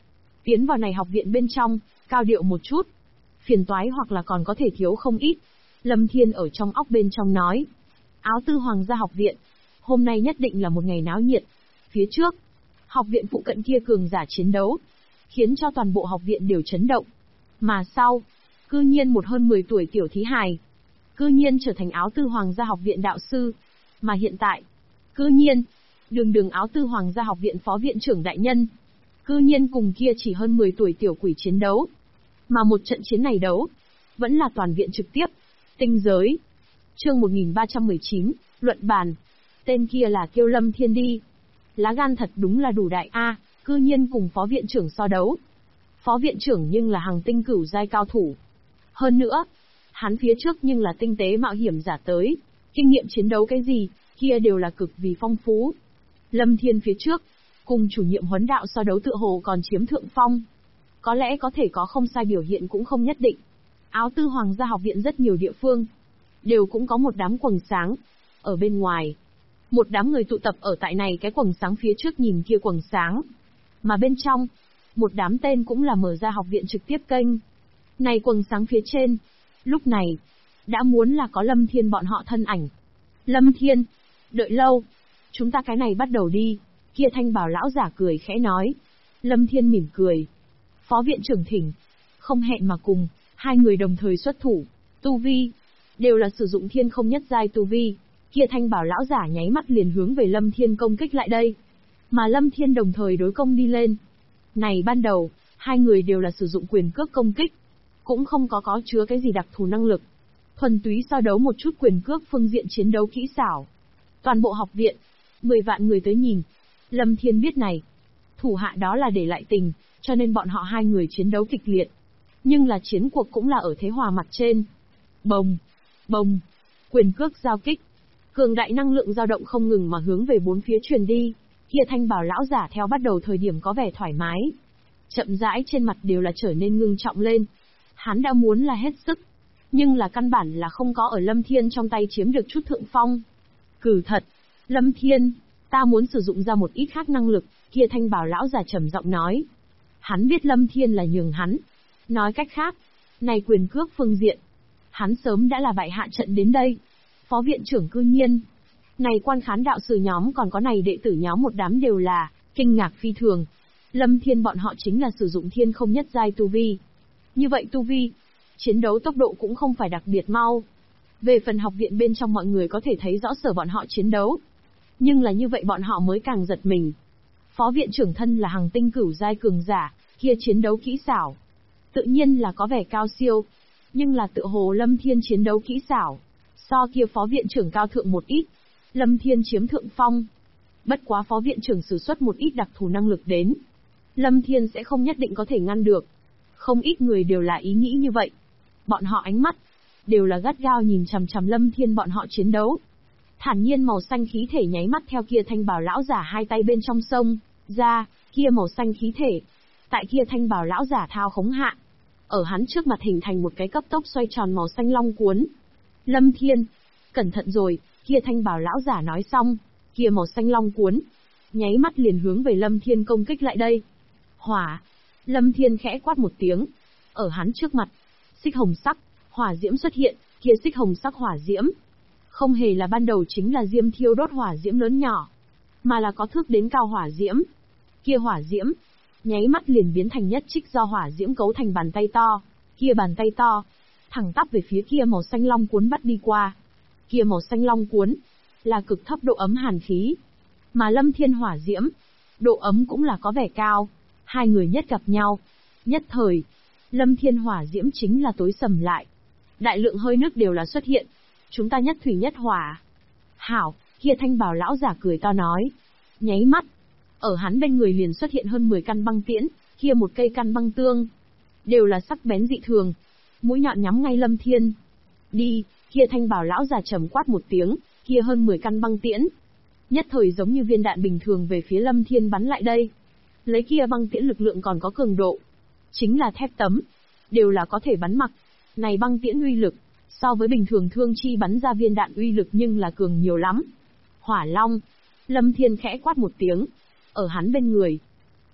Tiến vào này học viện bên trong, cao điệu một chút. Phiền toái hoặc là còn có thể thiếu không ít. Lâm Thiên ở trong óc bên trong nói. Áo tư hoàng gia học viện. Hôm nay nhất định là một ngày náo nhiệt. Phía trước, học viện phụ cận kia cường giả chiến đấu, khiến cho toàn bộ học viện đều chấn động. Mà sau, cư nhiên một hơn 10 tuổi tiểu thí hài, cư nhiên trở thành áo tư hoàng gia học viện đạo sư. Mà hiện tại, cư nhiên, đường áo tư hoàng gia học viện phó viện trưởng đại nhân, cư nhiên cùng kia chỉ hơn 10 tuổi tiểu quỷ chiến đấu. Mà một trận chiến này đấu, vẫn là toàn viện trực tiếp. Tinh giới. Chương 1319, luận bàn. Tên kia là kêu Lâm Thiên đi. Lá gan thật đúng là đủ đại a, cư nhiên cùng phó viện trưởng so đấu. Phó viện trưởng nhưng là hàng tinh cửu giai cao thủ. Hơn nữa, hắn phía trước nhưng là tinh tế mạo hiểm giả tới, kinh nghiệm chiến đấu cái gì, kia đều là cực vì phong phú. Lâm Thiên phía trước, cùng chủ nhiệm huấn đạo so đấu tựa hồ còn chiếm thượng phong. Có lẽ có thể có không sai biểu hiện cũng không nhất định. Áo tư hoàng gia học viện rất nhiều địa phương, đều cũng có một đám quầng sáng. Ở bên ngoài, một đám người tụ tập ở tại này cái quầng sáng phía trước nhìn kia quầng sáng. Mà bên trong, một đám tên cũng là mở ra học viện trực tiếp kênh. Này quầng sáng phía trên, lúc này, đã muốn là có Lâm Thiên bọn họ thân ảnh. Lâm Thiên, đợi lâu, chúng ta cái này bắt đầu đi, kia thanh bảo lão giả cười khẽ nói. Lâm Thiên mỉm cười. Phó viện trưởng thỉnh, không hẹn mà cùng, hai người đồng thời xuất thủ, tu vi, đều là sử dụng thiên không nhất giai tu vi. Kia thanh bảo lão giả nháy mắt liền hướng về Lâm Thiên công kích lại đây. Mà Lâm Thiên đồng thời đối công đi lên. Này ban đầu, hai người đều là sử dụng quyền cước công kích, cũng không có chứa cái gì đặc thù năng lực. Thuần túy so đấu một chút quyền cước phương diện chiến đấu kỹ xảo. Toàn bộ học viện, 10 vạn người tới nhìn. Lâm Thiên biết này, thủ hạ đó là để lại tình, cho nên bọn họ hai người chiến đấu kịch liệt. Nhưng là chiến cuộc cũng là ở thế hòa mặt trên. Bồng, bồng, quyền cước giao kích. Cường đại năng lượng dao động không ngừng mà hướng về bốn phía truyền đi. Kia thanh bảo lão giả theo bắt đầu thời điểm có vẻ thoải mái, chậm rãi trên mặt đều là trở nên ngưng trọng lên. Hắn đã muốn là hết sức, nhưng là căn bản là không có ở Lâm Thiên trong tay chiếm được chút thượng phong. Cử thật, Lâm Thiên, ta muốn sử dụng ra một ít khác năng lực, kia thanh bảo lão giả trầm giọng nói. Hắn biết Lâm Thiên là nhường hắn. Nói cách khác, này quyền cước phương diện, hắn sớm đã là bại hạ trận đến đây. Phó viện trưởng cư nhiên, này quan khán đạo sư nhóm còn có này đệ tử nhóm một đám đều là kinh ngạc phi thường. Lâm Thiên bọn họ chính là sử dụng thiên không nhất giai tu vi. Như vậy tu vi, chiến đấu tốc độ cũng không phải đặc biệt mau. Về phần học viện bên trong mọi người có thể thấy rõ sở bọn họ chiến đấu. Nhưng là như vậy bọn họ mới càng giật mình. Phó viện trưởng thân là hàng tinh cửu giai cường giả, kia chiến đấu kỹ xảo, tự nhiên là có vẻ cao siêu. Nhưng là tựa hồ Lâm Thiên chiến đấu kỹ xảo, so kia phó viện trưởng cao thượng một ít. Lâm Thiên chiếm thượng phong. Bất quá phó viện trưởng sử xuất một ít đặc thù năng lực đến, Lâm Thiên sẽ không nhất định có thể ngăn được. Không ít người đều là ý nghĩ như vậy. Bọn họ ánh mắt, đều là gắt gao nhìn chằm chằm Lâm Thiên bọn họ chiến đấu. Thản nhiên màu xanh khí thể nháy mắt theo kia thanh bảo lão giả hai tay bên trong sông ra, kia màu xanh khí thể. Tại kia thanh bảo lão giả thao khống hạ, ở hắn trước mặt hình thành một cái cấp tốc xoay tròn màu xanh long cuốn. Lâm Thiên, cẩn thận rồi, kia thanh bảo lão giả nói xong, kia màu xanh long cuốn, nháy mắt liền hướng về Lâm Thiên công kích lại đây. Hỏa, Lâm Thiên khẽ quát một tiếng, ở hắn trước mặt, xích hồng sắc, hỏa diễm xuất hiện, kia xích hồng sắc hỏa diễm. Không hề là ban đầu chính là diêm thiêu đốt hỏa diễm lớn nhỏ, mà là có thước đến cao hỏa diễm. Kia hỏa diễm, nháy mắt liền biến thành nhất trích do hỏa diễm cấu thành bàn tay to, kia bàn tay to, thẳng tắp về phía kia màu xanh long cuốn bắt đi qua. Kia màu xanh long cuốn, là cực thấp độ ấm hàn khí, mà Lâm Thiên hỏa diễm, độ ấm cũng là có vẻ cao. Hai người nhất gặp nhau, nhất thời, Lâm Thiên hỏa diễm chính là tối sầm lại. Đại lượng hơi nước đều là xuất hiện. Chúng ta nhất thủy nhất hỏa. Hảo, kia thanh bảo lão giả cười to nói. Nháy mắt, ở hắn bên người liền xuất hiện hơn 10 căn băng tiễn, kia một cây căn băng tương, đều là sắc bén dị thường, mũi nhọn nhắm ngay Lâm Thiên. Đi, kia thanh bảo lão già trầm quát một tiếng, kia hơn 10 căn băng tiễn, nhất thời giống như viên đạn bình thường về phía Lâm Thiên bắn lại đây. Lấy kia băng tiễn lực lượng còn có cường độ, chính là thép tấm, đều là có thể bắn mặc. Này băng tiễn uy lực, so với bình thường thương chi bắn ra viên đạn uy lực nhưng là cường nhiều lắm. Hỏa Long, Lâm Thiên khẽ quát một tiếng, ở hắn bên người,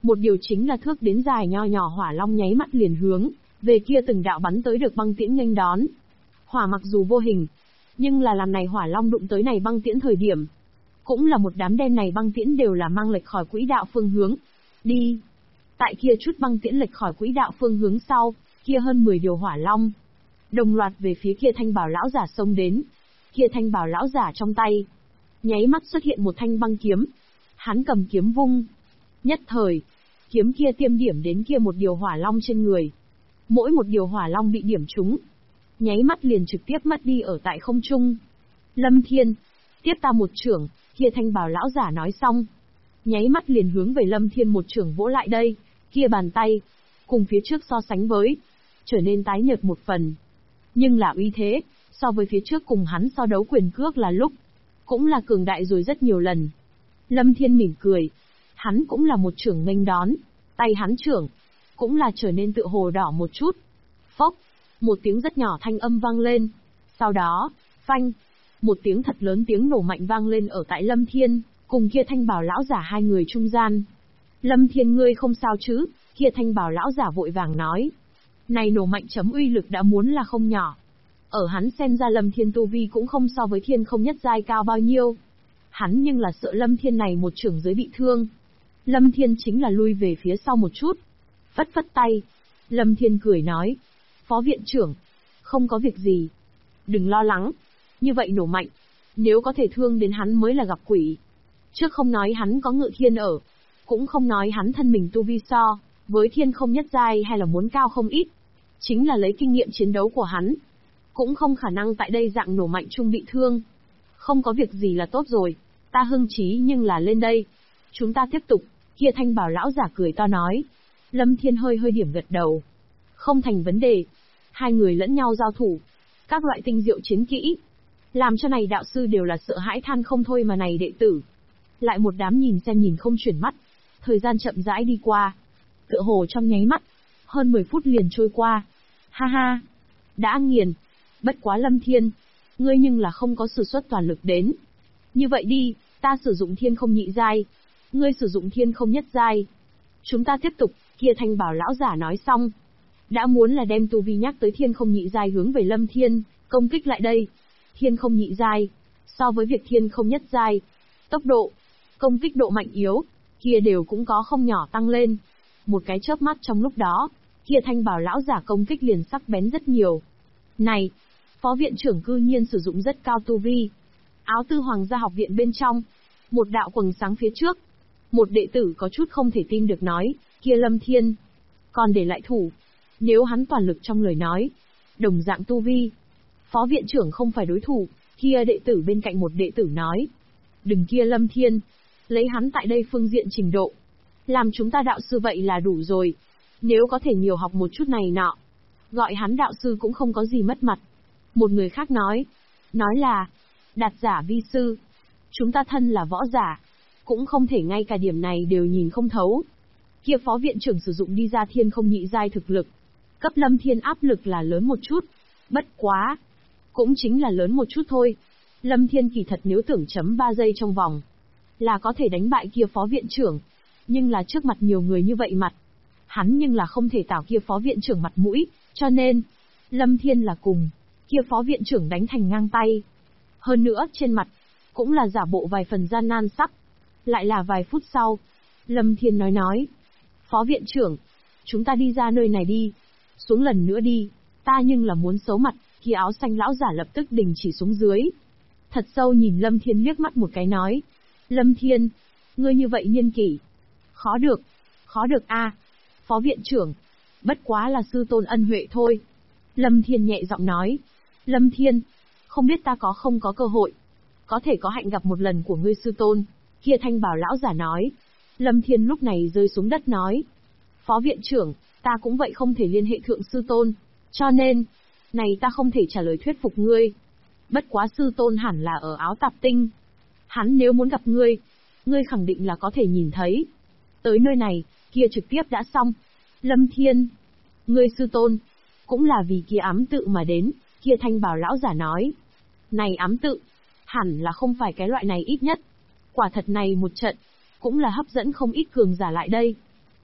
Một điều chính là thước đến dài nho nhỏ hỏa long nháy mắt liền hướng về kia từng đạo bắn tới được băng tiễn nghênh đón. Hỏa mặc dù vô hình, nhưng là làm này hỏa long đụng tới này băng tiễn thời điểm, cũng là một đám đen này băng tiễn đều là mang lệch khỏi quỹ đạo phương hướng. Đi. Tại kia chút băng tiễn lệch khỏi quỹ đạo phương hướng sau, kia hơn 10 điều hỏa long đồng loạt về phía kia Thanh Bảo lão giả xông đến. Kia Thanh Bảo lão giả trong tay nháy mắt xuất hiện một thanh băng kiếm. Hắn cầm kiếm vung, nhất thời, kiếm kia tiêm điểm đến kia một điều hỏa long trên người. Mỗi một điều hỏa long bị điểm trúng, nháy mắt liền trực tiếp mất đi ở tại không trung. Lâm Thiên, tiếp ta một chưởng, kia Thanh Bảo lão giả nói xong, nháy mắt liền hướng về Lâm Thiên một chưởng vỗ lại đây. Kia bàn tay, cùng phía trước so sánh với, trở nên tái nhợt một phần. Nhưng là uy thế, so với phía trước cùng hắn so đấu quyền cước là lúc, cũng là cường đại rồi rất nhiều lần. Lâm Thiên mỉm cười, hắn cũng là một chưởng nghênh đón, tay hắn chưởng, cũng là trở nên tựa hồ đỏ một chút. Phốc, một tiếng rất nhỏ thanh âm vang lên. Sau đó, phanh, một tiếng thật lớn tiếng nổ mạnh vang lên ở tại Lâm Thiên, cùng kia Thanh Bảo lão giả hai người trung gian. Lâm Thiên ngươi không sao chứ? Kia Thanh Bảo lão giả vội vàng nói. Này nổ mạnh chấm uy lực đã muốn là không nhỏ. Ở hắn xem ra Lâm Thiên tu vi cũng không so với Thiên Không Nhất giai cao bao nhiêu. Hắn nhưng là sợ Lâm Thiên này một chưởng dưới bị thương. Lâm Thiên chính là lui về phía sau một chút. Phất phất tay. Lâm Thiên cười nói. Phó viện trưởng, không có việc gì. Đừng lo lắng. Như vậy nổ mạnh, nếu có thể thương đến hắn mới là gặp quỷ. Trước không nói hắn có Ngự Thiên ở, cũng không nói hắn thân mình tu vi so với Thiên Không Nhất giai hay là muốn cao không ít. Chính là lấy kinh nghiệm chiến đấu của hắn, cũng không khả năng tại đây dạng nổ mạnh chung bị thương. Không có việc gì là tốt rồi, ta hưng trí nhưng là lên đây. Chúng ta tiếp tục, kia Thanh Bảo lão giả cười to nói. Lâm Thiên hơi hơi điểm gật đầu. Không thành vấn đề. Hai người lẫn nhau giao thủ. Các loại tinh diệu chiến kỹ, làm cho này đạo sư đều là sợ hãi than không thôi mà này đệ tử. Lại một đám nhìn xem nhìn không chuyển mắt. Thời gian chậm rãi đi qua. Tựa hồ trong nháy mắt. Hơn 10 phút liền trôi qua. Ha ha. Đã nghiền. Bất quá Lâm Thiên, ngươi nhưng là không có sử xuất toàn lực đến. Như vậy đi, ta sử dụng Thiên Không Nhị giai, ngươi sử dụng Thiên Không Nhất giai. Chúng ta tiếp tục, kia Thanh Bảo lão giả nói xong, đã muốn là đem tu vi nhắc tới Thiên Không Nhị giai hướng về Lâm Thiên, công kích lại đây. Thiên Không Nhị giai, so với việc Thiên Không Nhất giai, tốc độ, công kích độ mạnh yếu, kia đều cũng có không nhỏ tăng lên. Một cái chớp mắt trong lúc đó, kia Thanh Bảo lão giả công kích liền sắc bén rất nhiều. Này, phó viện trưởng cư nhiên sử dụng rất cao tu vi. Áo tư hoàng gia học viện bên trong, một đạo quầng sáng phía trước. Một đệ tử có chút không thể tin được nói, kia Lâm Thiên, còn để lại thủ. Nếu hắn toàn lực trong lời nói, đồng dạng tu vi, phó viện trưởng không phải đối thủ. Kia đệ tử bên cạnh một đệ tử nói, đừng kia Lâm Thiên, lấy hắn tại đây phương diện trình độ, làm chúng ta đạo sư vậy là đủ rồi. Nếu có thể nhiều học một chút này nọ, gọi hắn đạo sư cũng không có gì mất mặt. Một người khác nói là, đạt giả vi sư. Chúng ta thân là võ giả, cũng không thể ngay cả điểm này đều nhìn không thấu. Kia phó viện trưởng sử dụng đi ra Thiên Không Nhị giai thực lực, cấp Lâm Thiên áp lực là lớn một chút. Bất quá, cũng chính là lớn một chút thôi. Lâm Thiên kỳ thật nếu tưởng chấm 3 giây trong vòng, là có thể đánh bại kia phó viện trưởng. Nhưng là trước mặt nhiều người như vậy mặt, hắn nhưng là không thể tảo kia phó viện trưởng mặt mũi, cho nên, Lâm Thiên là cùng kia phó viện trưởng đánh thành ngang tay. Hơn nữa trên mặt, cũng là giả bộ vài phần gian nan sắc. Lại là vài phút sau, Lâm Thiên nói, phó viện trưởng, chúng ta đi ra nơi này đi, xuống lần nữa đi, ta nhưng là muốn xấu mặt. Kia áo xanh lão giả lập tức đình chỉ xuống dưới. Thật sâu nhìn Lâm Thiên liếc mắt một cái nói, Lâm Thiên, ngươi như vậy niên kỷ, khó được a. Phó viện trưởng, bất quá là sư tôn ân huệ thôi. Lâm Thiên nhẹ giọng nói, Lâm Thiên, không biết ta có không có cơ hội, có thể có hạnh gặp một lần của ngươi sư tôn. Kia Thanh Bảo lão giả nói. Lâm Thiên lúc này rơi xuống đất nói, phó viện trưởng, ta cũng vậy không thể liên hệ thượng sư tôn, cho nên, này ta không thể trả lời thuyết phục ngươi. Bất quá sư tôn hẳn là ở áo tạp tinh. Hắn nếu muốn gặp ngươi, ngươi khẳng định là có thể nhìn thấy. Tới nơi này, kia trực tiếp đã xong. Lâm Thiên, ngươi sư tôn, cũng là vì kia ám tự mà đến. Kia Thanh Bảo lão giả nói, này ám tự, hẳn là không phải cái loại này ít nhất. Quả thật này một trận, cũng là hấp dẫn không ít cường giả lại đây.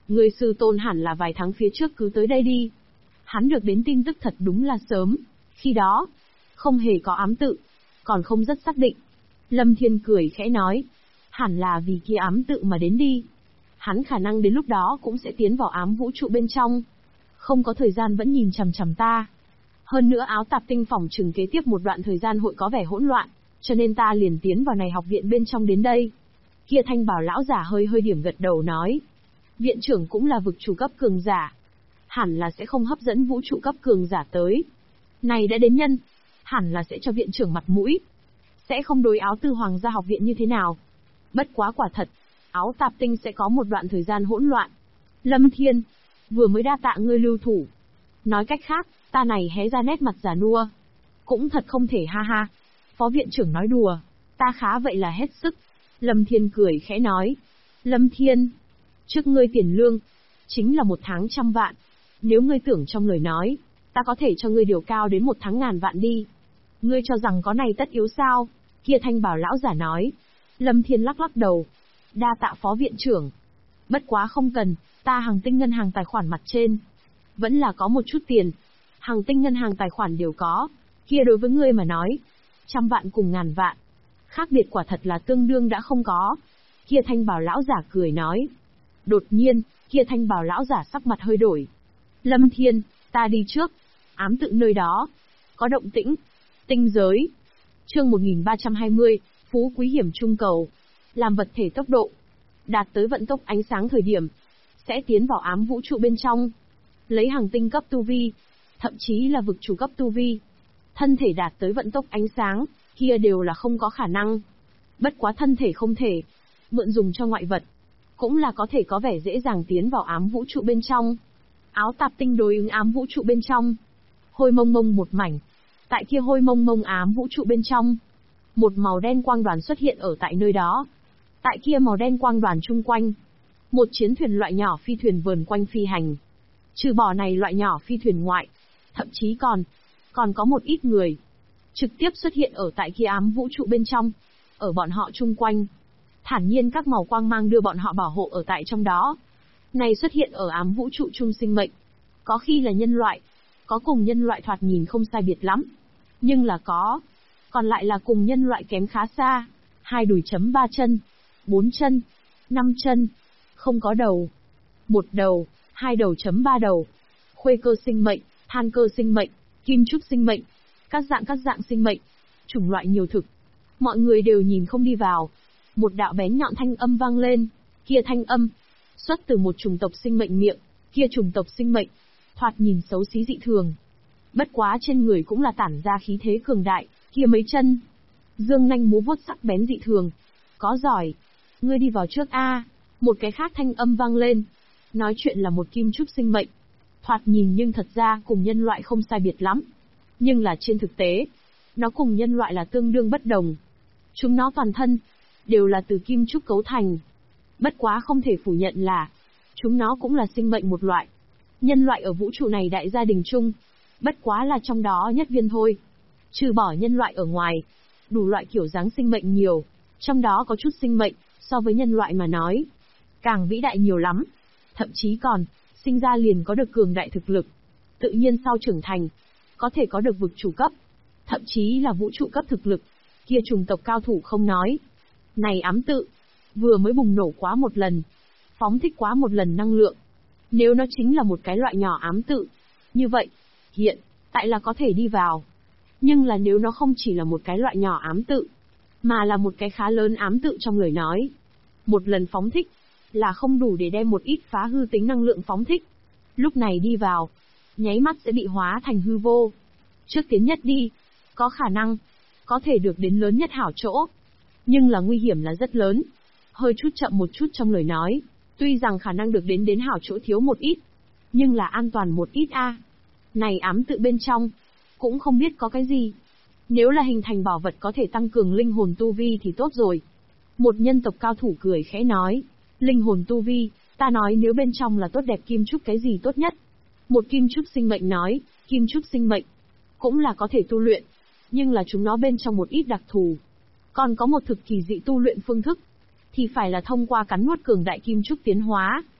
Người sư tôn hẳn là vài tháng phía trước cứ tới đây đi. Hắn được đến tin tức thật đúng là sớm. Khi đó, không hề có ám tự, còn không rất xác định. Lâm Thiên cười khẽ nói. Hẳn là vì kia ám tự mà đến đi. Hắn khả năng đến lúc đó cũng sẽ tiến vào ám vũ trụ bên trong. Không có thời gian vẫn nhìn chằm chằm ta. Hơn nữa áo tạp tinh phòng trừng kế tiếp một đoạn thời gian hội có vẻ hỗn loạn, cho nên ta liền tiến vào này học viện bên trong đến đây. Kia Thanh Bảo lão giả hơi hơi điểm gật đầu nói. Viện trưởng cũng là vực chủ cấp cường giả. Hẳn là sẽ không hấp dẫn vũ trụ cấp cường giả tới. Này đã đến nhân, hẳn là sẽ cho viện trưởng mặt mũi. Sẽ không đối áo tư hoàng gia học viện như thế nào. Bất quá quả thật, áo tạp tinh sẽ có một đoạn thời gian hỗn loạn. Lâm Thiên, vừa mới đa tạ ngươi lưu thủ. Nói cách khác, ta này hé ra nét mặt già nua. Cũng thật không thể ha ha. Phó viện trưởng nói đùa, ta khá vậy là hết sức. Lâm Thiên cười khẽ nói. Lâm Thiên, trước ngươi tiền lương, chính là 1 tháng 100 vạn. Nếu ngươi tưởng trong lời nói, ta có thể cho ngươi điều cao đến 1 tháng 1000 vạn đi. Ngươi cho rằng có này tất yếu sao? Kia Thanh Bảo lão giả nói. Lâm Thiên lắc lắc đầu. Đa tạ phó viện trưởng. Bất quá không cần, ta hàng tinh ngân hàng tài khoản mặt trên. Vẫn là có một chút tiền. Hàng tinh ngân hàng tài khoản đều có. Kia đối với ngươi mà nói, 100 vạn cùng 1000 vạn. Khác biệt quả thật là tương đương đã không có. Kia Thanh Bảo lão giả cười nói. Đột nhiên, kia Thanh Bảo lão giả sắc mặt hơi đổi. Lâm Thiên, ta đi trước. Ám tự nơi đó. Có động tĩnh. Tinh giới. Chương 1320, Phú Quý Hiểm Trung Cầu. Làm vật thể tốc độ. Đạt tới vận tốc ánh sáng thời điểm. Sẽ tiến vào ám vũ trụ bên trong. Lấy hàng tinh cấp tu vi. Thậm chí là vực chủ cấp tu vi. Thân thể đạt tới vận tốc ánh sáng, kia đều là không có khả năng. Bất quá thân thể không thể. Mượn dùng cho ngoại vật. Cũng là có thể có vẻ dễ dàng tiến vào ám vũ trụ bên trong. Áo tạp tinh đối ứng ám vũ trụ bên trong. Hôi mông mông một mảnh. Tại kia hôi mông mông ám vũ trụ bên trong. Một màu đen quang đoàn xuất hiện ở tại nơi đó. Tại kia màu đen quang đoàn chung quanh. Một chiến thuyền loại nhỏ phi thuyền vờn quanh phi hành. Trừ bỏ này loại nhỏ phi thuyền ngoại. Thậm chí còn có một ít người. Trực tiếp xuất hiện ở tại kia ám vũ trụ bên trong. Ở bọn họ chung quanh. Thản nhiên các màu quang mang đưa bọn họ bảo hộ ở tại trong đó. Này xuất hiện ở ám vũ trụ chung sinh mệnh. Có khi là nhân loại. Có cùng nhân loại thoạt nhìn không sai biệt lắm. Nhưng là có. Còn lại là cùng nhân loại kém khá xa. 2 đùi chấm 3 chân. 4 chân. 5 chân. Không có đầu. 1 đầu. 2 đầu chấm 3 đầu. Khuê cơ sinh mệnh, than cơ sinh mệnh, kim trúc sinh mệnh. Các dạng sinh mệnh. Chủng loại nhiều thực. Mọi người đều nhìn không đi vào. Một đạo bén nhọn thanh âm vang lên. Kia thanh âm xuất từ một chủng tộc sinh mệnh miệng. Kia chủng tộc sinh mệnh thoạt nhìn xấu xí dị thường. Bất quá trên người cũng là tản ra khí thế cường đại. Kia mấy chân dương nanh múa vuốt sắc bén dị thường. Có giỏi, ngươi đi vào trước a. Một cái khác thanh âm vang lên. Nói chuyện là một kim trúc sinh mệnh. Thoạt nhìn nhưng thật ra cùng nhân loại không sai biệt lắm. Nhưng là trên thực tế, nó cùng nhân loại là tương đương bất đồng. Chúng nó toàn thân đều là từ kim trúc cấu thành. Bất quá không thể phủ nhận là chúng nó cũng là sinh mệnh một loại. Nhân loại ở vũ trụ này đại gia đình chung, bất quá là trong đó nhất viên thôi. Trừ bỏ nhân loại ở ngoài, đủ loại kiểu dáng sinh mệnh nhiều, trong đó có chút sinh mệnh so với nhân loại mà nói càng vĩ đại nhiều lắm, thậm chí còn sinh ra liền có được cường đại thực lực, tự nhiên sau trưởng thành có thể có được vực chủ cấp, thậm chí là vũ trụ cấp thực lực. Kia chủng tộc cao thủ không nói. Này ám tự vừa mới bùng nổ quá một lần, phóng thích quá một lần năng lượng. Nếu nó chính là một cái loại nhỏ ám tự, như vậy hiện tại là có thể đi vào. Nhưng là nếu nó không chỉ là một cái loại nhỏ ám tự, mà là một cái khá lớn ám tự trong lời nói, một lần phóng thích là không đủ để đem một ít phá hư tính năng lượng phóng thích. Lúc này đi vào, nháy mắt sẽ bị hóa thành hư vô. Trước tiến nhất đi, có khả năng có thể được đến lớn nhất hảo chỗ, nhưng là nguy hiểm là rất lớn. Hơi chút chậm một chút trong lời nói, tuy rằng khả năng được đến hảo chỗ thiếu một ít, nhưng là an toàn một ít a. Này ám tự bên trong cũng không biết có cái gì. Nếu là hình thành bảo vật có thể tăng cường linh hồn tu vi thì tốt rồi. Một nhân tộc cao thủ cười khẽ nói. Linh hồn tu vi, ta nói nếu bên trong là tốt đẹp kim trúc cái gì tốt nhất. Một kim trúc sinh mệnh nói, kim trúc sinh mệnh cũng là có thể tu luyện, nhưng là chúng nó bên trong một ít đặc thù. Còn có một thực kỳ dị tu luyện phương thức, thì phải là thông qua cắn nuốt cường đại kim trúc tiến hóa.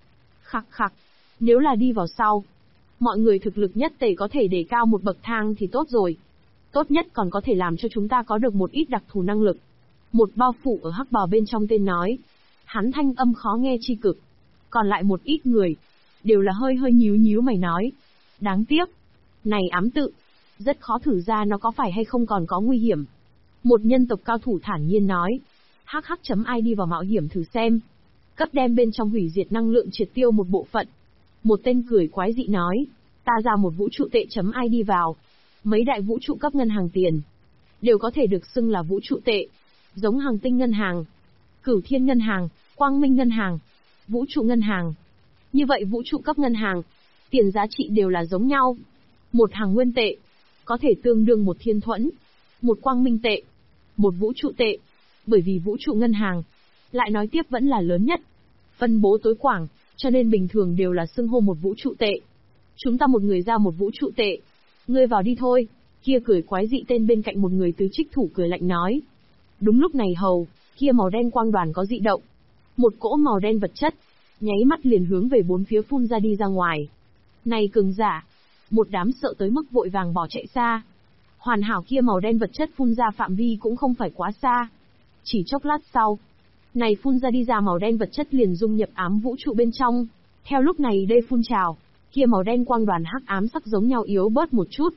Khặc khặc, nếu là đi vào sau, mọi người thực lực nhất tề có thể đề cao một bậc thang thì tốt rồi. Tốt nhất còn có thể làm cho chúng ta có được một ít đặc thù năng lực. Một bao phủ ở hắc bào bên trong tên nói. Hắn thanh âm khó nghe chi cực. Còn lại một ít người, đều là hơi hơi nhíu nhíu mày nói. Đáng tiếc. Này ám tự, rất khó thử ra nó có phải hay không còn có nguy hiểm. Một nhân tộc cao thủ thản nhiên nói. hh.ai đi vào mạo hiểm thử xem. Cấp đem bên trong hủy diệt năng lượng triệt tiêu một bộ phận. Một tên cười quái dị nói. Ta ra một vũ trụ tệ.ai đi vào. Mấy đại vũ trụ cấp ngân hàng tiền, đều có thể được xưng là vũ trụ tệ. Giống Hàng Tinh ngân hàng, Cửu Thiên ngân hàng, Quang Minh ngân hàng, Vũ trụ ngân hàng. Như vậy vũ trụ cấp ngân hàng, tiền giá trị đều là giống nhau. Một hàng nguyên tệ, có thể tương đương một thiên thuẫn, một quang minh tệ, một vũ trụ tệ. Bởi vì vũ trụ ngân hàng, lại nói tiếp vẫn là lớn nhất, phân bố tối quảng, cho nên bình thường đều là xưng hô một vũ trụ tệ. Chúng ta một người ra một vũ trụ tệ. Ngươi vào đi thôi. Kia cười quái dị tên bên cạnh một người tứ trích thủ cười lạnh nói. Đúng lúc này hầu, kia màu đen quang đoàn có dị động. Một cỗ màu đen vật chất, nháy mắt liền hướng về bốn phía phun ra đi ra ngoài. Này cường giả, một đám sợ tới mức vội vàng bỏ chạy xa. Hoàn hảo kia màu đen vật chất phun ra phạm vi cũng không phải quá xa. Chỉ chốc lát sau, này phun ra đi ra màu đen vật chất liền dung nhập ám vũ trụ bên trong. Theo lúc này đây phun trào, kia màu đen quang đoàn hắc ám sắc giống nhau yếu bớt một chút.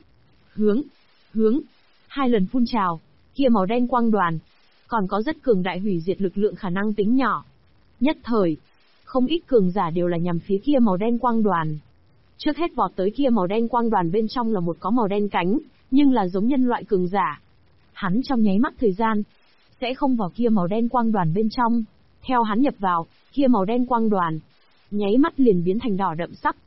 Hướng, hai lần phun trào, kia màu đen quang đoàn, còn có rất cường đại hủy diệt lực lượng khả năng tính nhỏ. Nhất thời, không ít cường giả đều là nhằm phía kia màu đen quang đoàn. Trước hết vọt tới kia màu đen quang đoàn bên trong là một có màu đen cánh, nhưng là giống nhân loại cường giả. Hắn trong nháy mắt thời gian, sẽ không vào kia màu đen quang đoàn bên trong. Theo hắn nhập vào, kia màu đen quang đoàn, nháy mắt liền biến thành đỏ đậm sắc.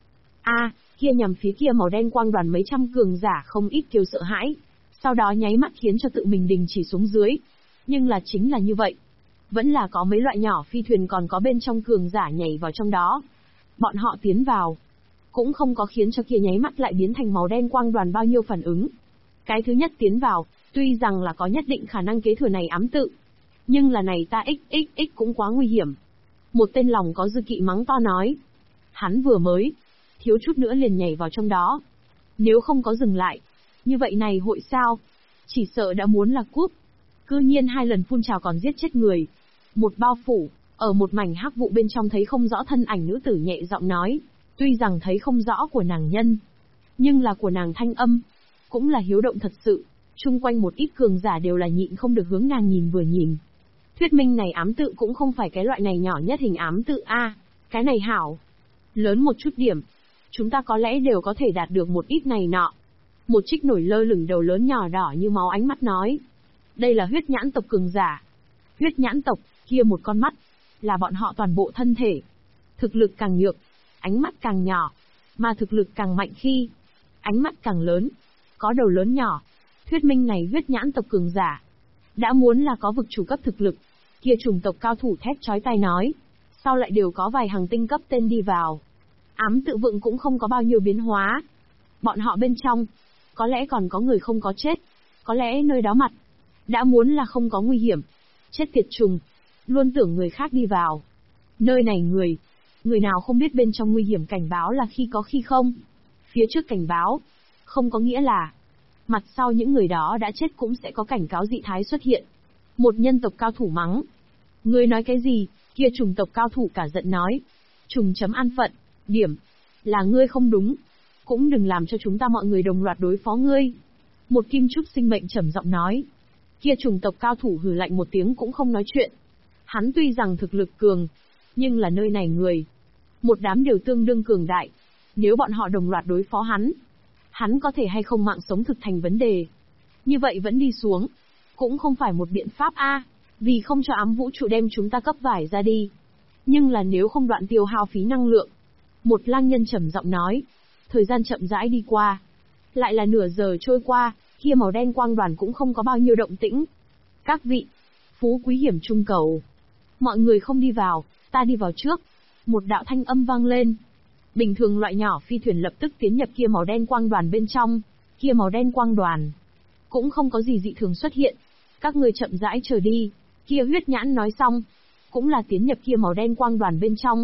Kia nhằm phía kia màu đen quang đoàn mấy trăm cường giả không ít kêu sợ hãi. Sau đó nháy mắt khiến cho tự mình đình chỉ xuống dưới. Nhưng là chính là như vậy. Vẫn là có mấy loại nhỏ phi thuyền còn có bên trong cường giả nhảy vào trong đó. Bọn họ tiến vào, cũng không có khiến cho kia nháy mắt lại biến thành màu đen quang đoàn bao nhiêu phản ứng. Cái thứ nhất tiến vào, tuy rằng là có nhất định khả năng kế thừa này ám tự. Nhưng là này ta xxx cũng quá nguy hiểm. Một tên lòng có dư kỵ mắng to nói. Hắn vừa mới, thiếu chút nữa liền nhảy vào trong đó. Nếu không có dừng lại, như vậy này hội sao? Chỉ sợ đã muốn là cúp. Cư nhiên hai lần phun trào còn giết chết người. Một bao phủ, ở một mảnh hắc vụ bên trong thấy không rõ thân ảnh nữ tử nhẹ giọng nói. Tuy rằng thấy không rõ của nàng nhân, nhưng là của nàng thanh âm, cũng là hiếu động thật sự. Chung quanh một ít cường giả đều là nhịn không được hướng nàng nhìn vừa nhìn. Thuyết minh này ám tự cũng không phải cái loại này nhỏ nhất hình ám tự cái này hảo. Lớn một chút điểm, chúng ta có lẽ đều có thể đạt được một ít này nọ. Một trích nổi lơ lửng đầu lớn nhỏ đỏ như máu ánh mắt nói. Đây là huyết nhãn tộc cường giả. Huyết nhãn tộc, kia một con mắt, là bọn họ toàn bộ thân thể. Thực lực càng nhược, ánh mắt càng nhỏ, mà thực lực càng mạnh khi ánh mắt càng lớn, có đầu lớn nhỏ. Thuyết minh này huyết nhãn tộc cường giả, đã muốn là có vực chủ cấp thực lực. Kia chủng tộc cao thủ thét chói tai nói. Sau lại đều có vài hàng tinh cấp tên đi vào. Ám tự vựng cũng không có bao nhiêu biến hóa. Bọn họ bên trong, có lẽ còn có người không có chết. Có lẽ nơi đó mặt, đã muốn là không có nguy hiểm. Chết tiệt trùng, luôn tưởng người khác đi vào. Nơi này người nào không biết bên trong nguy hiểm cảnh báo là khi có khi không. Phía trước cảnh báo, không có nghĩa là mặt sau những người đó đã chết cũng sẽ có cảnh cáo dị thái xuất hiện. Một nhân tộc cao thủ mắng. Ngươi nói cái gì? Kia chủng tộc cao thủ cả giận nói. Trùng chấm an phận, điểm, là ngươi không đúng. Cũng đừng làm cho chúng ta mọi người đồng loạt đối phó ngươi. Một kim trúc sinh mệnh trầm giọng nói. Kia chủng tộc cao thủ hừ lạnh một tiếng cũng không nói chuyện. Hắn tuy rằng thực lực cường, nhưng là nơi này người, một đám đều tương đương cường đại. Nếu bọn họ đồng loạt đối phó hắn có thể hay không mạng sống thực thành vấn đề. Như vậy vẫn đi xuống, cũng không phải một biện pháp vì không cho ám vũ trụ đem chúng ta cấp vải ra đi. Nhưng là nếu không đoạn tiêu hao phí năng lượng. Một lang nhân trầm giọng nói. Thời gian chậm rãi đi qua. Lại là nửa giờ trôi qua, kia màu đen quang đoàn cũng không có bao nhiêu động tĩnh. Các vị, phú quý hiểm trung cầu. Mọi người không đi vào, ta đi vào trước. Một đạo thanh âm vang lên. Bình thường loại nhỏ phi thuyền lập tức tiến nhập kia màu đen quang đoàn bên trong. Kia màu đen quang đoàn cũng không có gì dị thường xuất hiện. Các người chậm rãi chờ đi. Kia huyết nhãn nói xong, cũng là tiến nhập kia màu đen quang đoàn bên trong.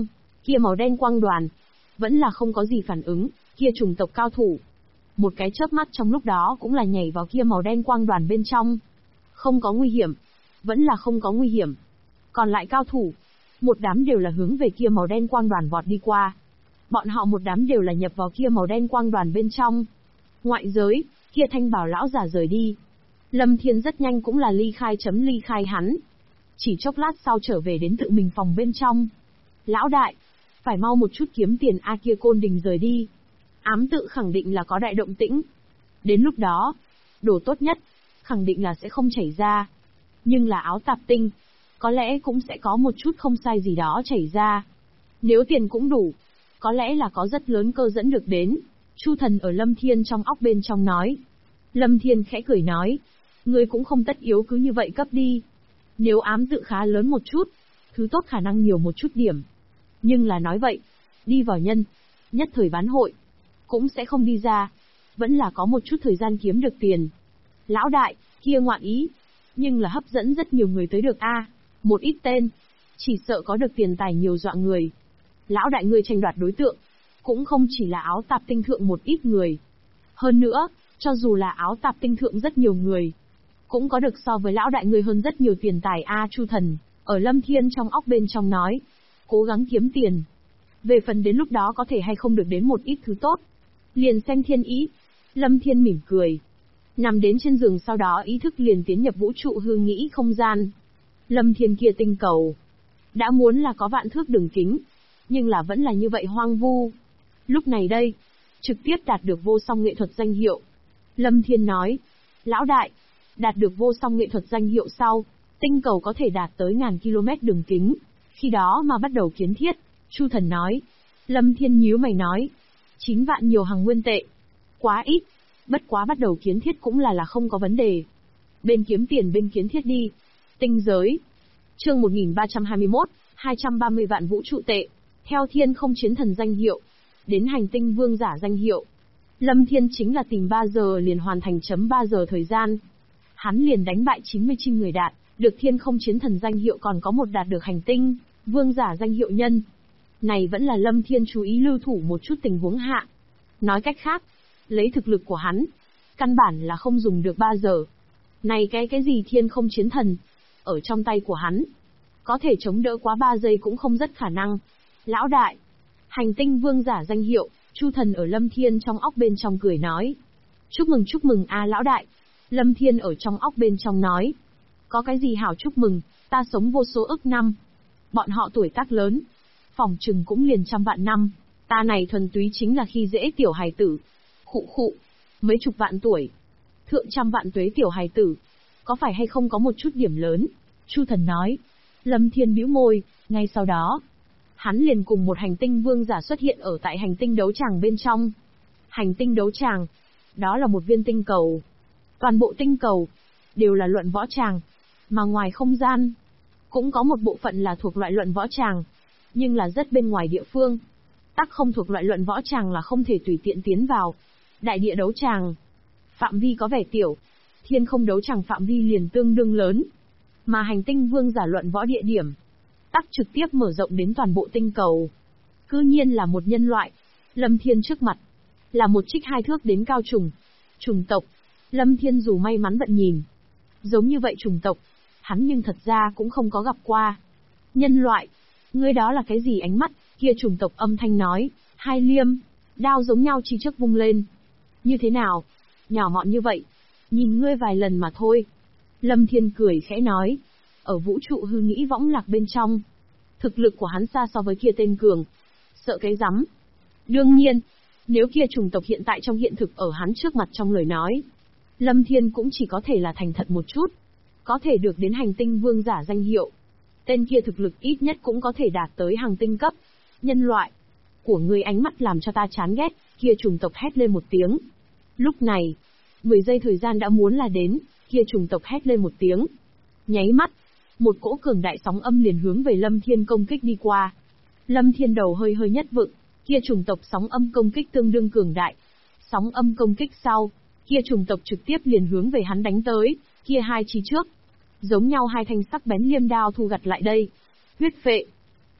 Kia màu đen quang đoàn, vẫn là không có gì phản ứng, kia chủng tộc cao thủ. Một cái chớp mắt trong lúc đó cũng là nhảy vào kia màu đen quang đoàn bên trong. Không có nguy hiểm, vẫn là không có nguy hiểm. Còn lại cao thủ, một đám đều là hướng về kia màu đen quang đoàn vọt đi qua. Bọn họ một đám đều là nhập vào kia màu đen quang đoàn bên trong. Ngoại giới, kia thanh bảo lão giả rời đi. Lâm Thiên rất nhanh cũng là ly khai hắn. Chỉ chốc lát sau trở về đến tự mình phòng bên trong. Lão đại, phải mau một chút kiếm tiền a, kia Côn Đình rời đi. Ám tự khẳng định là có đại động tĩnh. Đến lúc đó, đồ tốt nhất, khẳng định là sẽ không chảy ra. Nhưng là áo tạp tinh, có lẽ cũng sẽ có một chút không sai gì đó chảy ra. Nếu tiền cũng đủ, có lẽ là có rất lớn cơ dẫn được đến. Chu Thần ở Lâm Thiên trong óc bên trong nói. Lâm Thiên khẽ cười nói, ngươi cũng không tất yếu cứ như vậy cấp đi. Nếu ám tự khá lớn một chút, thứ tốt khả năng nhiều một chút điểm. Nhưng là nói vậy, đi vào nhân, nhất thời bán hội, cũng sẽ không đi ra. Vẫn là có một chút thời gian kiếm được tiền. Lão đại, kia ngoạn ý, nhưng là hấp dẫn rất nhiều người tới được a. Một ít tên, chỉ sợ có được tiền tài nhiều dọa người. Lão đại ngươi tranh đoạt đối tượng, cũng không chỉ là áo tạp tinh thượng một ít người. Hơn nữa, cho dù là áo tạp tinh thượng rất nhiều người, cũng có được so với lão đại ngươi hơn rất nhiều tiền tài a. Chu Thần, ở Lâm Thiên trong óc bên trong nói, cố gắng kiếm tiền. Về phần đến lúc đó có thể hay không được đến một ít thứ tốt, liền xem thiên ý. Lâm Thiên mỉm cười, nằm đến trên giường, sau đó ý thức liền tiến nhập vũ trụ hư nghĩ không gian. Lâm Thiên kia tinh cầu, đã muốn là có vạn thước đường kính, nhưng là vẫn là như vậy hoang vu. Lúc này đây, trực tiếp đạt được vô song nghệ thuật danh hiệu. Lâm Thiên nói, lão đại, đạt được vô song nghệ thuật danh hiệu sau, tinh cầu có thể đạt tới ngàn km đường kính, khi đó mà bắt đầu kiến thiết. Chu Thần nói. Lâm Thiên nhíu mày nói, 9 vạn nhiều hàng nguyên tệ, quá ít, bất quá bắt đầu kiến thiết cũng là không có vấn đề. Bên kiếm tiền bên kiến thiết đi. Tinh giới. Chương 1321, 230 vạn vũ trụ tệ. Theo Thiên Không Chiến Thần danh hiệu, đến Hành Tinh Vương giả danh hiệu. Lâm Thiên chính là tìm 3 giờ liền hoàn thành chấm 3 giờ thời gian. Hắn liền đánh bại 99 người đạt, được Thiên Không Chiến Thần danh hiệu, còn có một đạt được Hành Tinh Vương giả danh hiệu nhân. Này vẫn là Lâm Thiên chú ý lưu thủ một chút tình huống hạ. Nói cách khác, lấy thực lực của hắn, căn bản là không dùng được 3 giờ. Này cái gì Thiên Không Chiến Thần, ở trong tay của hắn, có thể chống đỡ quá 3 giây cũng không rất khả năng. Lão đại, Hành Tinh Vương giả danh hiệu. Chu Thần ở Lâm Thiên trong óc bên trong cười nói. Chúc mừng a lão đại. Lâm Thiên ở trong óc bên trong nói. Có cái gì hảo chúc mừng, ta sống vô số ức năm. Bọn họ tuổi tác lớn, phỏng chừng cũng liền trăm vạn năm. Ta này thuần túy chính là khi dễ tiểu hài tử. Khụ, mấy chục vạn tuổi. Thượng trăm vạn tuế tiểu hài tử. Có phải hay không có một chút điểm lớn? Chu Thần nói. Lâm Thiên bĩu môi, ngay sau đó, hắn liền cùng một hành tinh vương giả xuất hiện ở tại hành tinh đấu tràng bên trong. Hành tinh đấu tràng, đó là một viên tinh cầu. Toàn bộ tinh cầu, đều là luận võ tràng. Mà ngoài không gian, cũng có một bộ phận là thuộc loại luận võ tràng, nhưng là rất bên ngoài địa phương. Tắc không thuộc loại luận võ tràng là không thể tùy tiện tiến vào. Đại địa đấu tràng, phạm vi có vẻ tiểu, thiên không đấu tràng phạm vi liền tương đương lớn. Mà hành tinh vương giả luận võ địa điểm, tắc trực tiếp mở rộng đến toàn bộ tinh cầu. Cư nhiên là một nhân loại. Lâm Thiên trước mặt, là một trích 2 thước đến cao trùng tộc. Lâm Thiên dù may mắn vận nhìn, giống như vậy trùng tộc, hắn nhưng thật ra cũng không có gặp qua. Nhân loại, ngươi đó là cái gì? Ánh mắt kia trùng tộc âm thanh nói, hai liêm đao giống nhau chi trước vung lên. Như thế nào? Nhỏ mọn như vậy, nhìn ngươi vài lần mà thôi. Lâm Thiên cười khẽ nói, ở vũ trụ hư nghĩ võng lạc bên trong, thực lực của hắn xa so với kia tên cường. Sợ cái rắm. Đương nhiên, nếu kia trùng tộc hiện tại trong hiện thực ở hắn trước mặt trong lời nói, Lâm Thiên cũng chỉ có thể là thành thật một chút, có thể được đến hành tinh vương giả danh hiệu. Tên kia thực lực ít nhất cũng có thể đạt tới hàng tinh cấp. Nhân loại của ngươi ánh mắt làm cho ta chán ghét, kia trùng tộc hét lên một tiếng. Lúc này, 10 giây thời gian đã muốn là đến, kia trùng tộc hét lên một tiếng. Nháy mắt, một cỗ cường đại sóng âm liền hướng về Lâm Thiên công kích đi qua. Lâm Thiên đầu hơi nhất vựng, kia trùng tộc sóng âm công kích tương đương cường đại. Sóng âm công kích sau, kia trùng tộc trực tiếp liền hướng về hắn đánh tới, kia hai chi trước, giống nhau hai thanh sắc bén liêm đao thu gặt lại đây. Huyết phệ.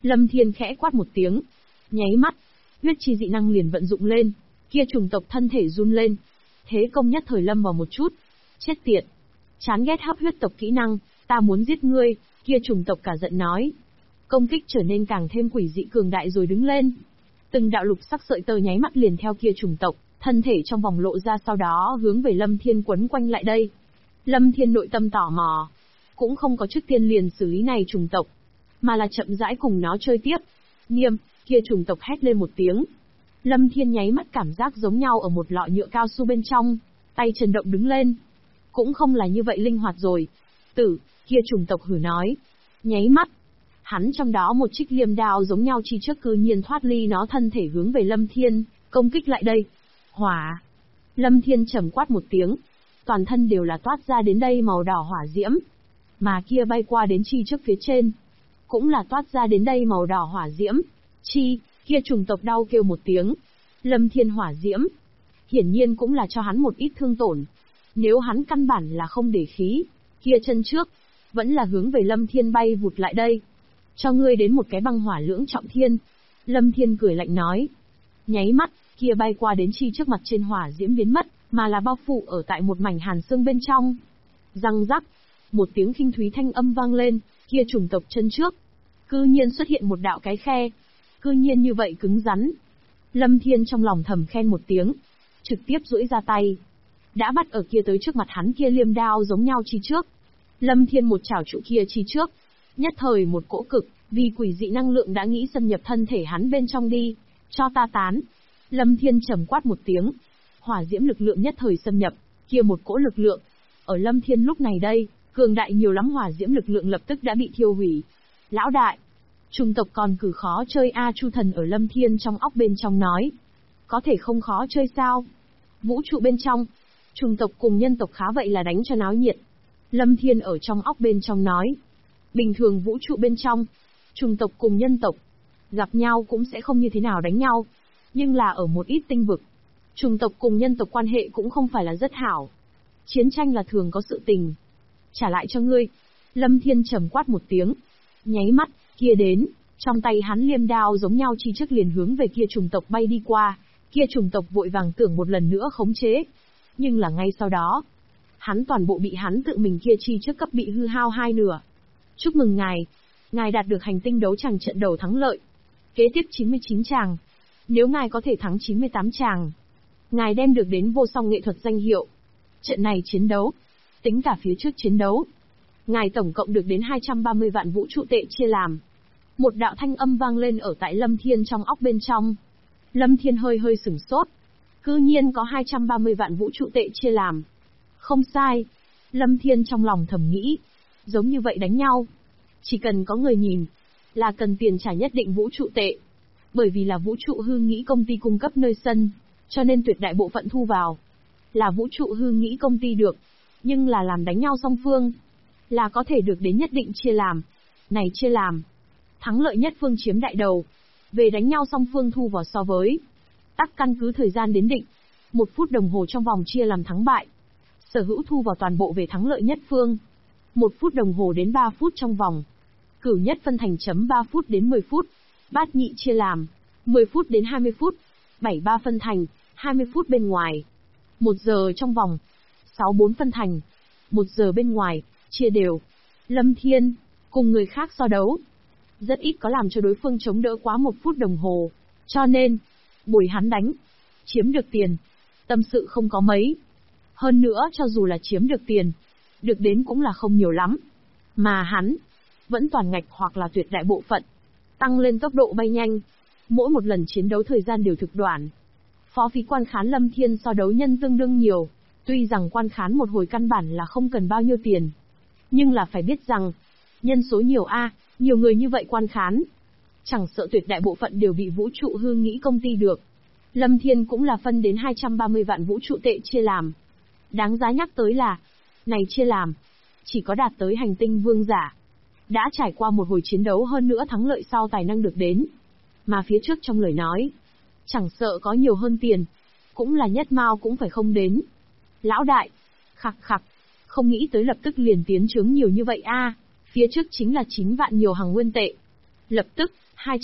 Lâm Thiên khẽ quát một tiếng. Nháy mắt, huyết chi dị năng liền vận dụng lên, kia chủng tộc thân thể run lên. Thế công nhất thời lâm vào một chút. Chết tiệt! Chán ghét hấp huyết tộc kỹ năng, ta muốn giết ngươi, kia chủng tộc cả giận nói. Công kích trở nên càng thêm quỷ dị cường đại rồi đứng lên. Từng đạo lục sắc sợi tơ nháy mắt liền theo kia chủng tộc, thân thể trong vòng lộ ra sau đó hướng về Lâm Thiên quấn quanh lại đây. Lâm Thiên nội tâm tò mò, cũng không có trước tiên liền xử lý này chủng tộc, mà là chậm rãi cùng nó chơi tiếp. Nghiêm, kia chủng tộc hét lên một tiếng. Lâm Thiên nháy mắt cảm giác giống nhau ở một lọ nhựa cao su bên trong, tay chân động đứng lên. Cũng không là như vậy linh hoạt rồi. Tử, kia chủng tộc hử nói. Nháy mắt, hắn trong đó một trích liềm đao giống nhau chi trước cư nhiên thoát ly nó thân thể hướng về Lâm Thiên, công kích lại đây. Hỏa! Lâm Thiên trầm quát một tiếng. Toàn thân đều là toát ra đến đây màu đỏ hỏa diễm. Mà kia bay qua đến chi trước phía trên, cũng là toát ra đến đây màu đỏ hỏa diễm. Chi, kia chủng tộc đau kêu một tiếng. Lâm Thiên hỏa diễm, hiển nhiên cũng là cho hắn một ít thương tổn. Nếu hắn căn bản là không để khí, kia chân trước, vẫn là hướng về Lâm Thiên bay vụt lại đây. Cho ngươi đến một cái băng hỏa lưỡng trọng thiên. Lâm Thiên cười lạnh nói. Nháy mắt, kia bay qua đến chi trước mặt trên hỏa diễm biến mất, mà là bao phủ ở tại một mảnh hàn xương bên trong. Răng rắc, một tiếng khinh thúy thanh âm vang lên, kia chủng tộc chân trước, cư nhiên xuất hiện một đạo cái khe. Cư nhiên như vậy cứng rắn. Lâm Thiên trong lòng thầm khen một tiếng, trực tiếp duỗi ra tay, đã bắt ở kia tới trước mặt hắn kia liềm đao giống nhau chi trước. Lâm Thiên một chảo trụ kia chi trước, nhất thời một cỗ cực, vì quỷ dị năng lượng đã nghĩ xâm nhập thân thể hắn bên trong đi, cho ta tán. Lâm Thiên trầm quát một tiếng, hỏa diễm lực lượng nhất thời xâm nhập, kia một cỗ lực lượng. Ở Lâm Thiên lúc này đây, cường đại nhiều lắm hỏa diễm lực lượng lập tức đã bị thiêu hủy. Lão đại, chủng tộc còn cử khó chơi a. Chu Thần ở Lâm Thiên trong óc bên trong nói. Có thể không khó chơi sao? Vũ trụ bên trong, chủng tộc cùng nhân tộc khá vậy là đánh cho náo nhiệt. Lâm Thiên ở trong óc bên trong nói. Bình thường vũ trụ bên trong, chủng tộc cùng nhân tộc gặp nhau cũng sẽ không như thế nào đánh nhau. Nhưng là ở một ít tinh vực, chủng tộc cùng nhân tộc quan hệ cũng không phải là rất hảo. Chiến tranh là thường có sự tình. Trả lại cho ngươi. Lâm Thiên trầm quát một tiếng. Nháy mắt, kia đến, trong tay hắn liềm đao giống nhau chi trước liền hướng về kia chủng tộc bay đi qua. Kia chủng tộc vội vàng tưởng một lần nữa khống chế. Nhưng là ngay sau đó, hắn toàn bộ bị hắn tự mình kia chi trước cấp bị hư hao hai nửa. Chúc mừng ngài, ngài đạt được hành tinh đấu tràng trận đầu thắng lợi. Kế tiếp 99 tràng. Nếu ngài có thể thắng 98 tràng, ngài đem được đến vô song nghệ thuật danh hiệu. Trận này chiến đấu, tính cả phía trước chiến đấu, ngài tổng cộng được đến 230 vạn vũ trụ tệ chia làm. Một đạo thanh âm vang lên ở tại Lâm Thiên trong óc bên trong. Lâm Thiên hơi hơi sửng sốt. Cư nhiên có 230 vạn vũ trụ tệ chia làm. Không sai. Lâm Thiên trong lòng thầm nghĩ. Giống như vậy đánh nhau, chỉ cần có người nhìn, là cần tiền trả nhất định vũ trụ tệ. Bởi vì là vũ trụ hư nghĩ công ty cung cấp nơi sân, cho nên tuyệt đại bộ phận thu vào là vũ trụ hư nghĩ công ty được. Nhưng là làm đánh nhau song phương, là có thể được đến nhất định chia làm. Này chia làm, thắng lợi nhất phương chiếm đại đầu. Về đánh nhau song phương thu vào so với tắc căn cứ thời gian đến định, 1 phút đồng hồ trong vòng chia làm thắng bại. Sở hữu thu vào toàn bộ về thắng lợi nhất phương. 1 phút đồng hồ đến 3 phút trong vòng. Cửu nhất phân thành chấm 3 phút đến 10 phút. Bát nhị chia làm 10 phút đến 20 phút. 7-3 phân thành 20 phút bên ngoài. 1 giờ trong vòng 6-4 phân thành 1 giờ bên ngoài, chia đều. Lâm Thiên cùng người khác so đấu, rất ít có làm cho đối phương chống đỡ quá 1 phút đồng hồ. Cho nên, buổi hắn đánh, chiếm được tiền, tâm sự không có mấy. Hơn nữa cho dù là chiếm được tiền, được đến cũng là không nhiều lắm. Mà hắn, vẫn toàn ngạch hoặc là tuyệt đại bộ phận. Tăng lên tốc độ bay nhanh. Mỗi một lần chiến đấu thời gian đều thực đoạn. Phó phí quan khán Lâm Thiên so đấu nhân tương đương nhiều. Tuy rằng quan khán một hồi căn bản là không cần bao nhiêu tiền. Nhưng là phải biết rằng, nhân số nhiều nhiều người như vậy quan khán. Chẳng sợ tuyệt đại bộ phận đều bị vũ trụ hư nghĩ công ty được. Lâm Thiên cũng là phân đến 230 vạn vũ trụ tệ chia làm. Đáng giá nhắc tới là, này chia làm, chỉ có đạt tới hành tinh vương giả, đã trải qua một hồi chiến đấu hơn nữa thắng lợi sau tài năng được đến. Mà phía trước trong lời nói, chẳng sợ có nhiều hơn tiền, cũng là nhất mao cũng phải không đến. Lão đại, khặc khặc, không nghĩ tới lập tức liền tiến trướng nhiều như vậy phía trước chính là 9 vạn nhiều hàng nguyên tệ. Lập tức,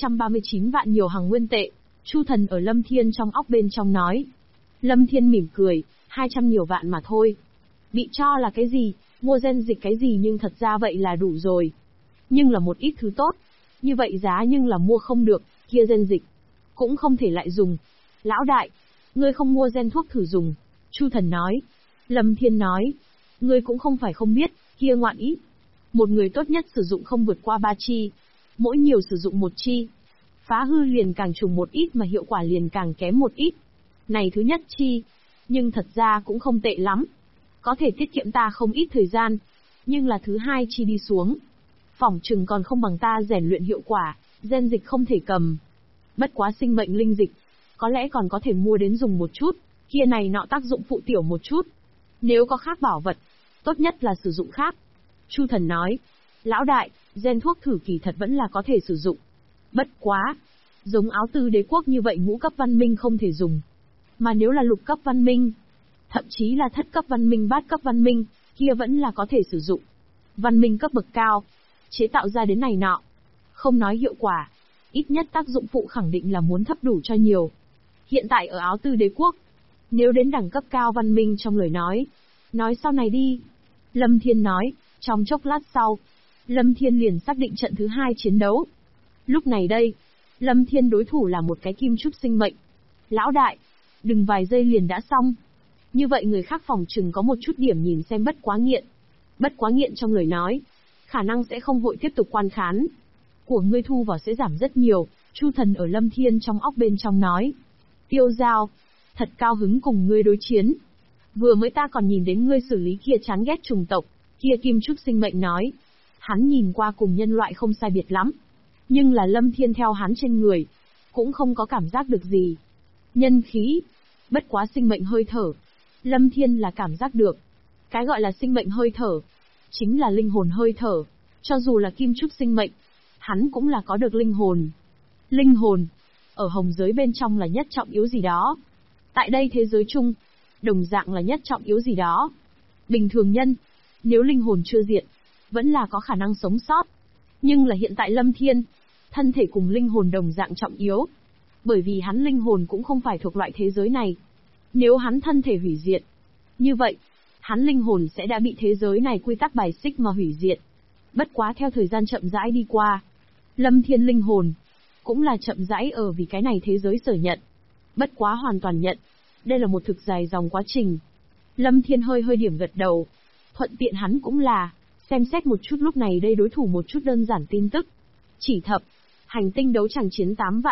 239 vạn nhiều hàng nguyên tệ. Chu Thần ở Lâm Thiên trong óc bên trong nói. Lâm Thiên mỉm cười, 200 nhiều vạn mà thôi. Bị cho là cái gì, mua gen dịch cái gì nhưng thật ra vậy là đủ rồi. Nhưng là một ít thứ tốt. Như vậy giá nhưng là mua không được, kia gen dịch. Cũng không thể lại dùng. Lão đại, ngươi không mua gen thuốc thử dùng. Chu Thần nói. Lâm Thiên nói. Ngươi cũng không phải không biết, kia ngoạn ý. Một người tốt nhất sử dụng không vượt qua 3 chi. Mỗi nhiều sử dụng 1 chi. Phá hư liền càng trùng một ít mà hiệu quả liền càng kém một ít. Này thứ nhất chi. Nhưng thật ra cũng không tệ lắm. Có thể tiết kiệm ta không ít thời gian. Nhưng là thứ hai chi đi xuống. Phỏng chừng còn không bằng ta rèn luyện hiệu quả, gen dịch không thể cầm. Bất quá sinh mệnh linh dịch. Có lẽ còn có thể mua đến dùng một chút. Kia này nọ tác dụng phụ tiểu một chút. Nếu có khác bảo vật, tốt nhất là sử dụng khác. Chu Thần nói. Lão đại, gen thuốc thử kỳ thật vẫn là có thể sử dụng. Bất quá. Giống áo tư đế quốc như vậy ngũ cấp văn minh không thể dùng. Mà nếu là lục cấp văn minh, thậm chí là thất cấp văn minh bát cấp văn minh, kia vẫn là có thể sử dụng. Văn minh cấp bậc cao, chế tạo ra đến này nọ. Không nói hiệu quả, ít nhất tác dụng phụ khẳng định là muốn thấp đủ cho nhiều. Hiện tại ở áo tư đế quốc, nếu đến đẳng cấp cao văn minh trong lời nói sau này đi. Lâm Thiên nói, trong chốc lát sau, Lâm Thiên liền xác định trận thứ 2 chiến đấu. Lúc này đây, Lâm Thiên đối thủ là một cái kim trúc sinh mệnh. Lão đại, đừng vài giây liền đã xong. Như vậy người khác phòng chừng có một chút điểm nhìn xem bất quá nghiện. Bất quá nghiện trong lời nói, khả năng sẽ không vội tiếp tục quan khán. Của ngươi thu vào sẽ giảm rất nhiều, Chu Thần ở Lâm Thiên trong óc bên trong nói. Tiêu Giao, thật cao hứng cùng ngươi đối chiến. Vừa mới ta còn nhìn đến ngươi xử lý kia chán ghét trùng tộc, kia kim trúc sinh mệnh nói. Hắn nhìn qua cùng nhân loại không sai biệt lắm. Nhưng là Lâm Thiên theo hắn trên người, cũng không có cảm giác được gì. Nhân khí, bất quá sinh mệnh hơi thở. Lâm Thiên là cảm giác được. Cái gọi là sinh mệnh hơi thở, chính là linh hồn hơi thở. Cho dù là kim trúc sinh mệnh, hắn cũng là có được linh hồn. Linh hồn, ở hồng giới bên trong là nhất trọng yếu gì đó. Tại đây thế giới chung, đồng dạng là nhất trọng yếu gì đó. Bình thường nhân, nếu linh hồn chưa diệt, vẫn là có khả năng sống sót. Nhưng là hiện tại Lâm Thiên, thân thể cùng linh hồn đồng dạng trọng yếu. Bởi vì hắn linh hồn cũng không phải thuộc loại thế giới này. Nếu hắn thân thể hủy diệt, như vậy, hắn linh hồn sẽ đã bị thế giới này quy tắc bài xích mà hủy diệt. Bất quá theo thời gian chậm rãi đi qua, Lâm Thiên linh hồn cũng là chậm rãi ở vì cái này thế giới sở nhận. Bất quá hoàn toàn nhận, đây là một thực dài dòng quá trình. Lâm Thiên hơi điểm gật đầu. Thuận tiện hắn cũng là xem xét một chút lúc này đây đối thủ một chút đơn giản tin tức. Chỉ thập, hành tinh đấu chẳng chiến 8 vạn